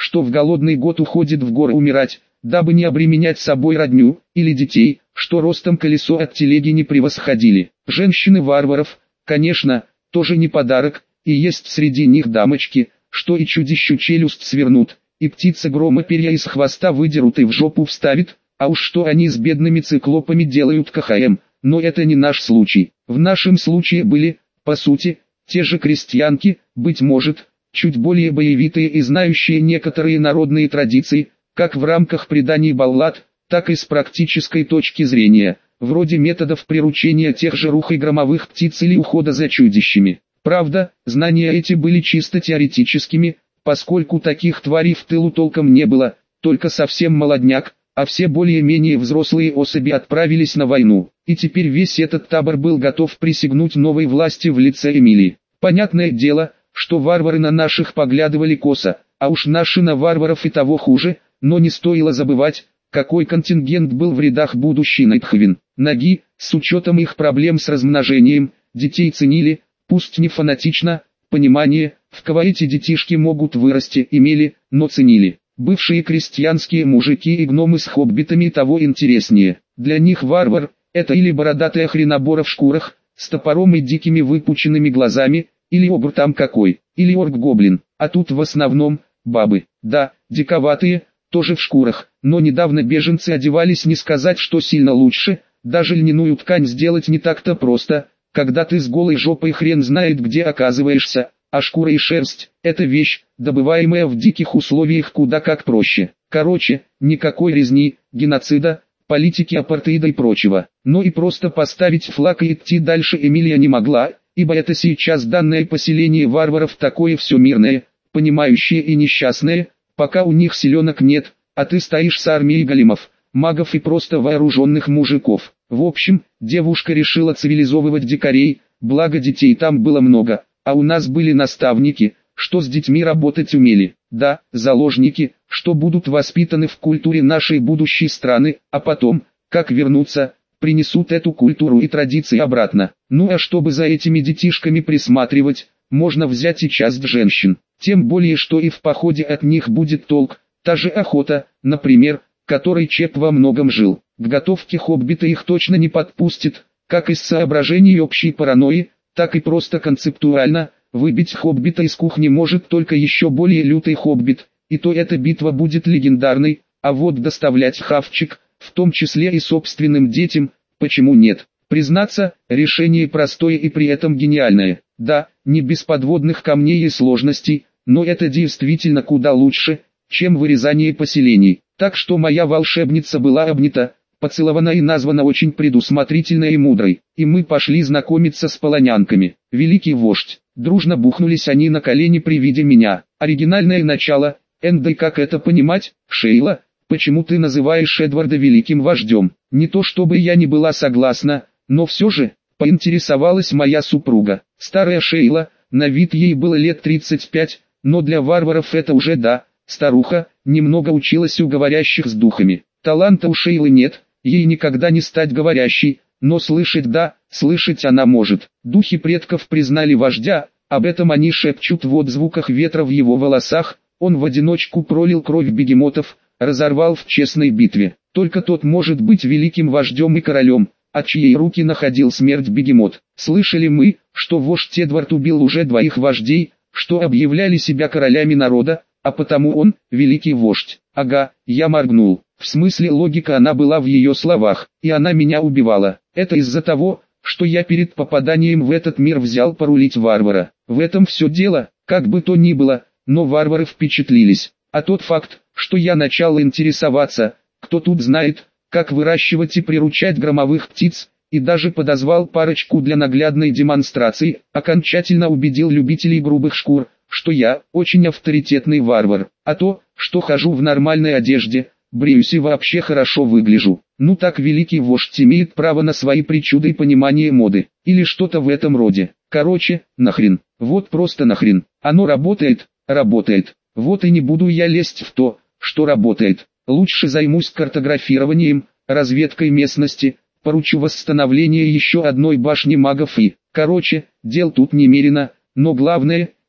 что в голодный год уходит в горы умирать, дабы не обременять собой родню, или детей, что ростом колесо от телеги не превосходили. Женщины варваров, конечно, тоже не подарок, и есть среди них дамочки, что и чудищу челюсть свернут, и птица грома перья из хвоста выдерут и в жопу вставит, а уж что они с бедными циклопами делают КХМ, но это не наш случай. В нашем случае были, по сути, те же крестьянки, быть может, чуть более боевитые и знающие некоторые народные традиции, как в рамках преданий баллад, так и с практической точки зрения, вроде методов приручения тех же рух и громовых птиц или ухода за чудищами. Правда, знания эти были чисто теоретическими, поскольку таких тварей в тылу толком не было, только совсем молодняк, а все более-менее взрослые особи отправились на войну, и теперь весь этот табор был готов присягнуть новой власти в лице Эмилии. Понятное дело, что варвары на наших поглядывали косо, а уж наши на варваров и того хуже, но не стоило забывать, какой контингент был в рядах будущей Найтхвин. Ноги, с учетом их проблем с размножением, детей ценили, пусть не фанатично, понимание, в кого эти детишки могут вырасти, имели, но ценили. Бывшие крестьянские мужики и гномы с хоббитами того интереснее. Для них варвар – это или бородатая хренобора в шкурах, с топором и дикими выпученными глазами, или обр там какой, или орк-гоблин, а тут в основном – бабы. Да, диковатые, тоже в шкурах, но недавно беженцы одевались не сказать, что сильно лучше, даже льняную ткань сделать не так-то просто, когда ты с голой жопой хрен знает где оказываешься, а шкура и шерсть – это вещь, добываемая в диких условиях куда как проще. Короче, никакой резни, геноцида, политики апартеида и прочего. Но и просто поставить флаг и идти дальше Эмилия не могла, ибо это сейчас данное поселение варваров такое все мирное, понимающее и несчастное, пока у них селенок нет, а ты стоишь с армией големов, магов и просто вооруженных мужиков. В общем, девушка решила цивилизовывать дикарей, благо детей там было много. А у нас были наставники, что с детьми работать умели, да, заложники, что будут воспитаны в культуре нашей будущей страны, а потом, как вернутся, принесут эту культуру и традиции обратно. Ну а чтобы за этими детишками присматривать, можно взять и часть женщин, тем более что и в походе от них будет толк, та же охота, например, которой Чеп во многом жил. К готовке хоббита их точно не подпустит, как из соображений общей паранойи, так и просто концептуально, выбить хоббита из кухни может только еще более лютый хоббит, и то эта битва будет легендарной, а вот доставлять хавчик, в том числе и собственным детям, почему нет? Признаться, решение простое и при этом гениальное. Да, не без подводных камней и сложностей, но это действительно куда лучше, чем вырезание поселений. Так что моя волшебница была обнята, поцелована и названа очень предусмотрительной и мудрой, и мы пошли знакомиться с полонянками. Великий вождь, дружно бухнулись они на колени при виде меня. Оригинальное начало, Эндай, как это понимать, Шейла, почему ты называешь Эдварда великим вождем? Не то чтобы я не была согласна, но все же, поинтересовалась моя супруга. Старая Шейла, на вид ей было лет тридцать пять, но для варваров это уже да, старуха, немного училась у говорящих с духами. Таланта у Шейлы нет. Ей никогда не стать говорящей, но слышать да, слышать она может. Духи предков признали вождя, об этом они шепчут в отзвуках ветра в его волосах, он в одиночку пролил кровь бегемотов, разорвал в честной битве. Только тот может быть великим вождем и королем, от чьей руки находил смерть бегемот. Слышали мы, что вождь Эдвард убил уже двоих вождей, что объявляли себя королями народа, а потому он, великий вождь. Ага, я моргнул. В смысле логика она была в ее словах, и она меня убивала. Это из-за того, что я перед попаданием в этот мир взял порулить варвара. В этом все дело, как бы то ни было, но варвары впечатлились. А тот факт, что я начал интересоваться, кто тут знает, как выращивать и приручать громовых птиц, и даже подозвал парочку для наглядной демонстрации, окончательно убедил любителей грубых шкур, что я очень авторитетный варвар, а то, что хожу в нормальной одежде, бреюсь и вообще хорошо выгляжу. Ну так великий вождь имеет право на свои причуды и понимание моды, или что-то в этом роде. Короче, нахрен, вот просто нахрен. Оно работает, работает. Вот и не буду я лезть в то, что работает. Лучше займусь картографированием, разведкой местности, поручу восстановление еще одной башни магов и... Короче, дел тут немерено, но главное,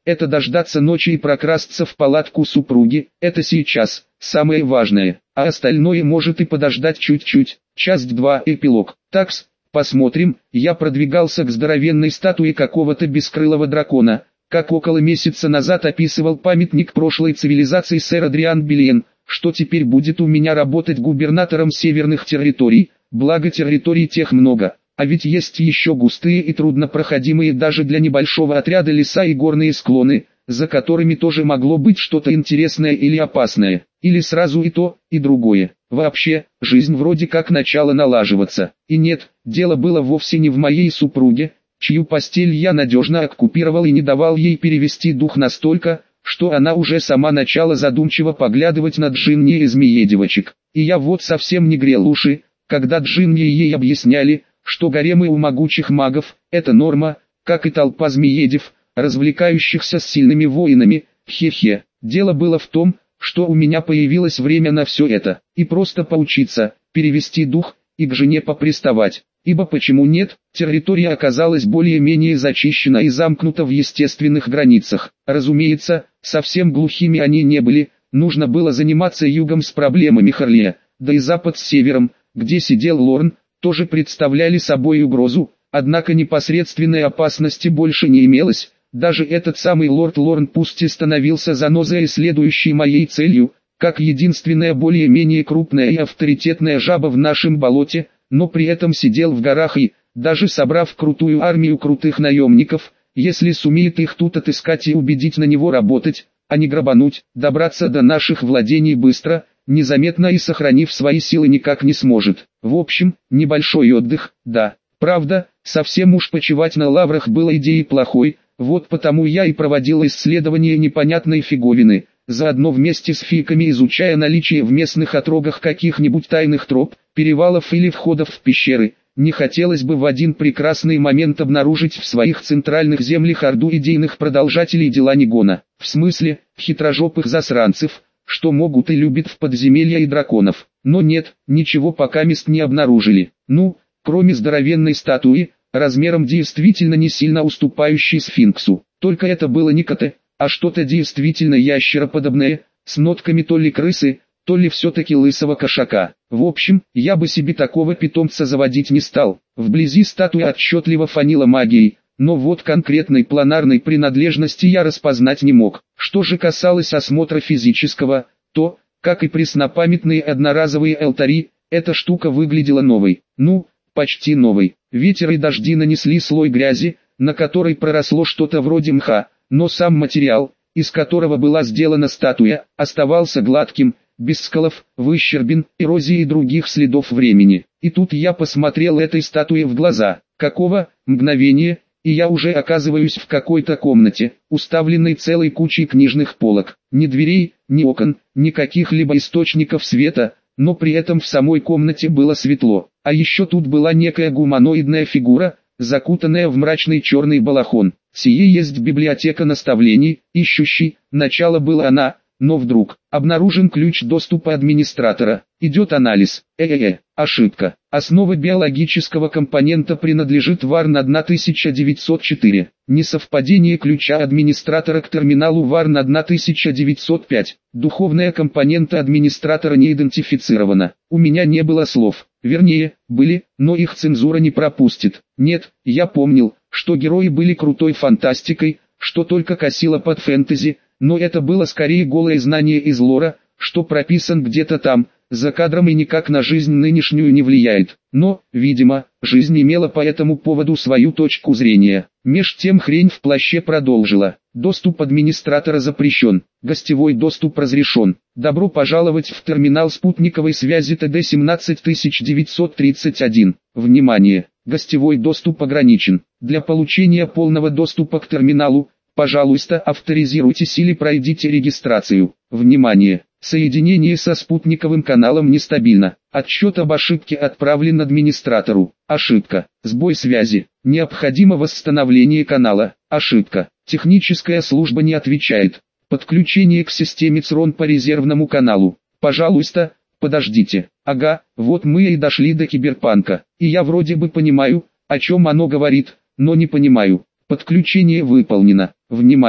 это дождаться ночи и прокрасться в палатку супруги, это сейчас, самое важное, а остальное может и подождать чуть-чуть. Часть два. Эпилог. Такс, посмотрим, я продвигался к здоровенной статуе какого-то бескрылого дракона, как около месяца назад описывал памятник прошлой цивилизации сэр Адриан Бильен, что теперь будет у меня работать губернатором северных территорий, благо территорий тех много. А ведь есть еще густые и труднопроходимые даже для небольшого отряда леса и горные склоны, за которыми тоже могло быть что-то интересное или опасное, или сразу и то, и другое. Вообще, жизнь вроде как начала налаживаться. И нет, дело было вовсе не в моей супруге, чью постель я надежно оккупировал и не давал ей перевести дух настолько, что она уже сама начала задумчиво поглядывать на Джинни и змеедевочек. И я вот совсем не грел уши, когда Джинни ей объясняли, что гаремы у могучих магов – это норма, как и толпа змеедев, развлекающихся с сильными воинами, хе-хе. Дело было в том, что у меня появилось время на все это, и просто поучиться, перевести дух, и к жене поприставать. Ибо почему нет, территория оказалась более-менее зачищена и замкнута в естественных границах. Разумеется, совсем глухими они не были, нужно было заниматься югом с проблемами Харлия, да и запад с севером, где сидел Лорн, тоже представляли собой угрозу, однако непосредственной опасности больше не имелось. Даже этот самый лорд Лорн пусть и становился занозой, следующей моей целью, как единственная более-менее крупная и авторитетная жаба в нашем болоте, но при этом сидел в горах и, даже собрав крутую армию крутых наемников, если сумеет их тут отыскать и убедить на него работать, а не грабануть, добраться до наших владений быстро, незаметно и сохранив свои силы никак не сможет. В общем, небольшой отдых, да. Правда, совсем уж почивать на лаврах было идеей плохой, вот потому я и проводил исследование непонятной фиговины, заодно вместе с фиками изучая наличие в местных отрогах каких-нибудь тайных троп, перевалов или входов в пещеры. Не хотелось бы в один прекрасный момент обнаружить в своих центральных землях орду идейных продолжателей дела Нигона, в смысле, хитрожопых засранцев, что могут и любят в подземелья и драконов. Но нет, ничего пока мест не обнаружили. Ну, кроме здоровенной статуи, размером действительно не сильно уступающей сфинксу. Только это было не коте, а что-то действительно ящероподобное, с нотками то ли крысы, то ли все-таки лысого кошака. В общем, я бы себе такого питомца заводить не стал. Вблизи статуя отчетливо фанила магией, но вот конкретной планарной принадлежности я распознать не мог. Что же касалось осмотра физического, то, как и преснопамятные одноразовые алтари, эта штука выглядела новой. Ну, почти новой. Ветер и дожди нанесли слой грязи, на которой проросло что-то вроде мха, но сам материал, из которого была сделана статуя, оставался гладким, без сколов, выщербин, эрозии и других следов времени. И тут я посмотрел этой статуе в глаза. Какого? Мгновение, и я уже оказываюсь в какой-то комнате, уставленной целой кучей книжных полок. Ни дверей, ни окон, ни каких-либо источников света, но при этом в самой комнате было светло. А еще тут была некая гуманоидная фигура, закутанная в мрачный черный балахон. Сие есть библиотека наставлений, ищущий, начало была она, но вдруг, обнаружен ключ доступа администратора, идет анализ, э-э-э, ошибка, основа биологического компонента принадлежит варн тысяча девятьсот четыре, несовпадение ключа администратора к терминалу варн тысяча девятьсот пять, духовная компонента администратора не идентифицирована, у меня не было слов, вернее, были, но их цензура не пропустит, нет, я помнил, что герои были крутой фантастикой, что только косило под фэнтези, но это было скорее голое знание из лора, что прописан где-то там, за кадром и никак на жизнь нынешнюю не влияет. Но, видимо, жизнь имела по этому поводу свою точку зрения. Меж тем хрень в плаще продолжила. Доступ администратора запрещен, гостевой доступ разрешен. Добро пожаловать в терминал спутниковой связи Т Д семнадцать тысяч девятьсот тридцать один. Внимание! Гостевой доступ ограничен. Для получения полного доступа к терминалу, пожалуйста, авторизируйтесь или пройдите регистрацию. Внимание! Соединение со спутниковым каналом нестабильно. Отчет об ошибке отправлен администратору. Ошибка. Сбой связи. Необходимо восстановление канала. Ошибка. Техническая служба не отвечает. Подключение к системе ЦРОН по резервному каналу. Пожалуйста, подождите. Ага, вот мы и дошли до киберпанка. И я вроде бы понимаю, о чем оно говорит, но не понимаю. Подключение выполнено. Внимание!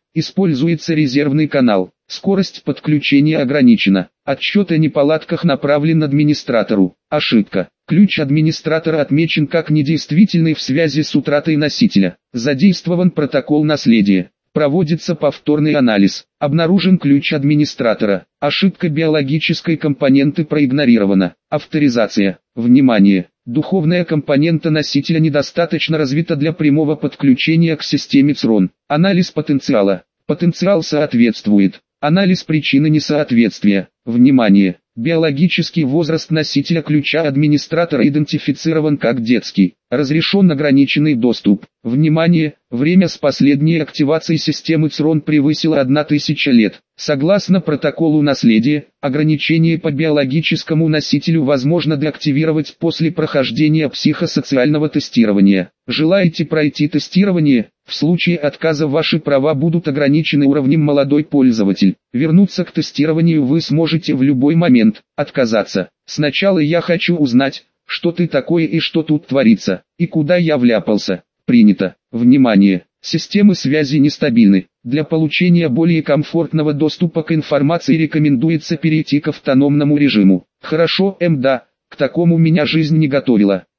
Используется резервный канал. Скорость подключения ограничена. Отчет о неполадках направлен администратору. Ошибка. Ключ администратора отмечен как недействительный в связи с утратой носителя. Задействован протокол наследия. Проводится повторный анализ. Обнаружен ключ администратора. Ошибка биологической компоненты проигнорирована. Авторизация. Внимание! Духовная компонента носителя недостаточно развита для прямого подключения к системе ЦРОН. Анализ потенциала. Потенциал соответствует. Анализ причины несоответствия. Внимание! Биологический возраст носителя ключа администратора идентифицирован как детский. Разрешен ограниченный доступ. Внимание! Время с последней активацией системы ЦРОН превысило тысячу лет. Согласно протоколу наследия, ограничение по биологическому носителю возможно деактивировать после прохождения психосоциального тестирования. Желаете пройти тестирование? В случае отказа ваши права будут ограничены уровнем «молодой пользователь». Вернуться к тестированию вы сможете в любой момент. Отказаться. Сначала я хочу узнать, что ты такое и что тут творится, и куда я вляпался. Принято. Внимание! Системы связи нестабильны. Для получения более комфортного доступа к информации рекомендуется перейти к автономному режиму. Хорошо, М да, к такому меня жизнь не готовила.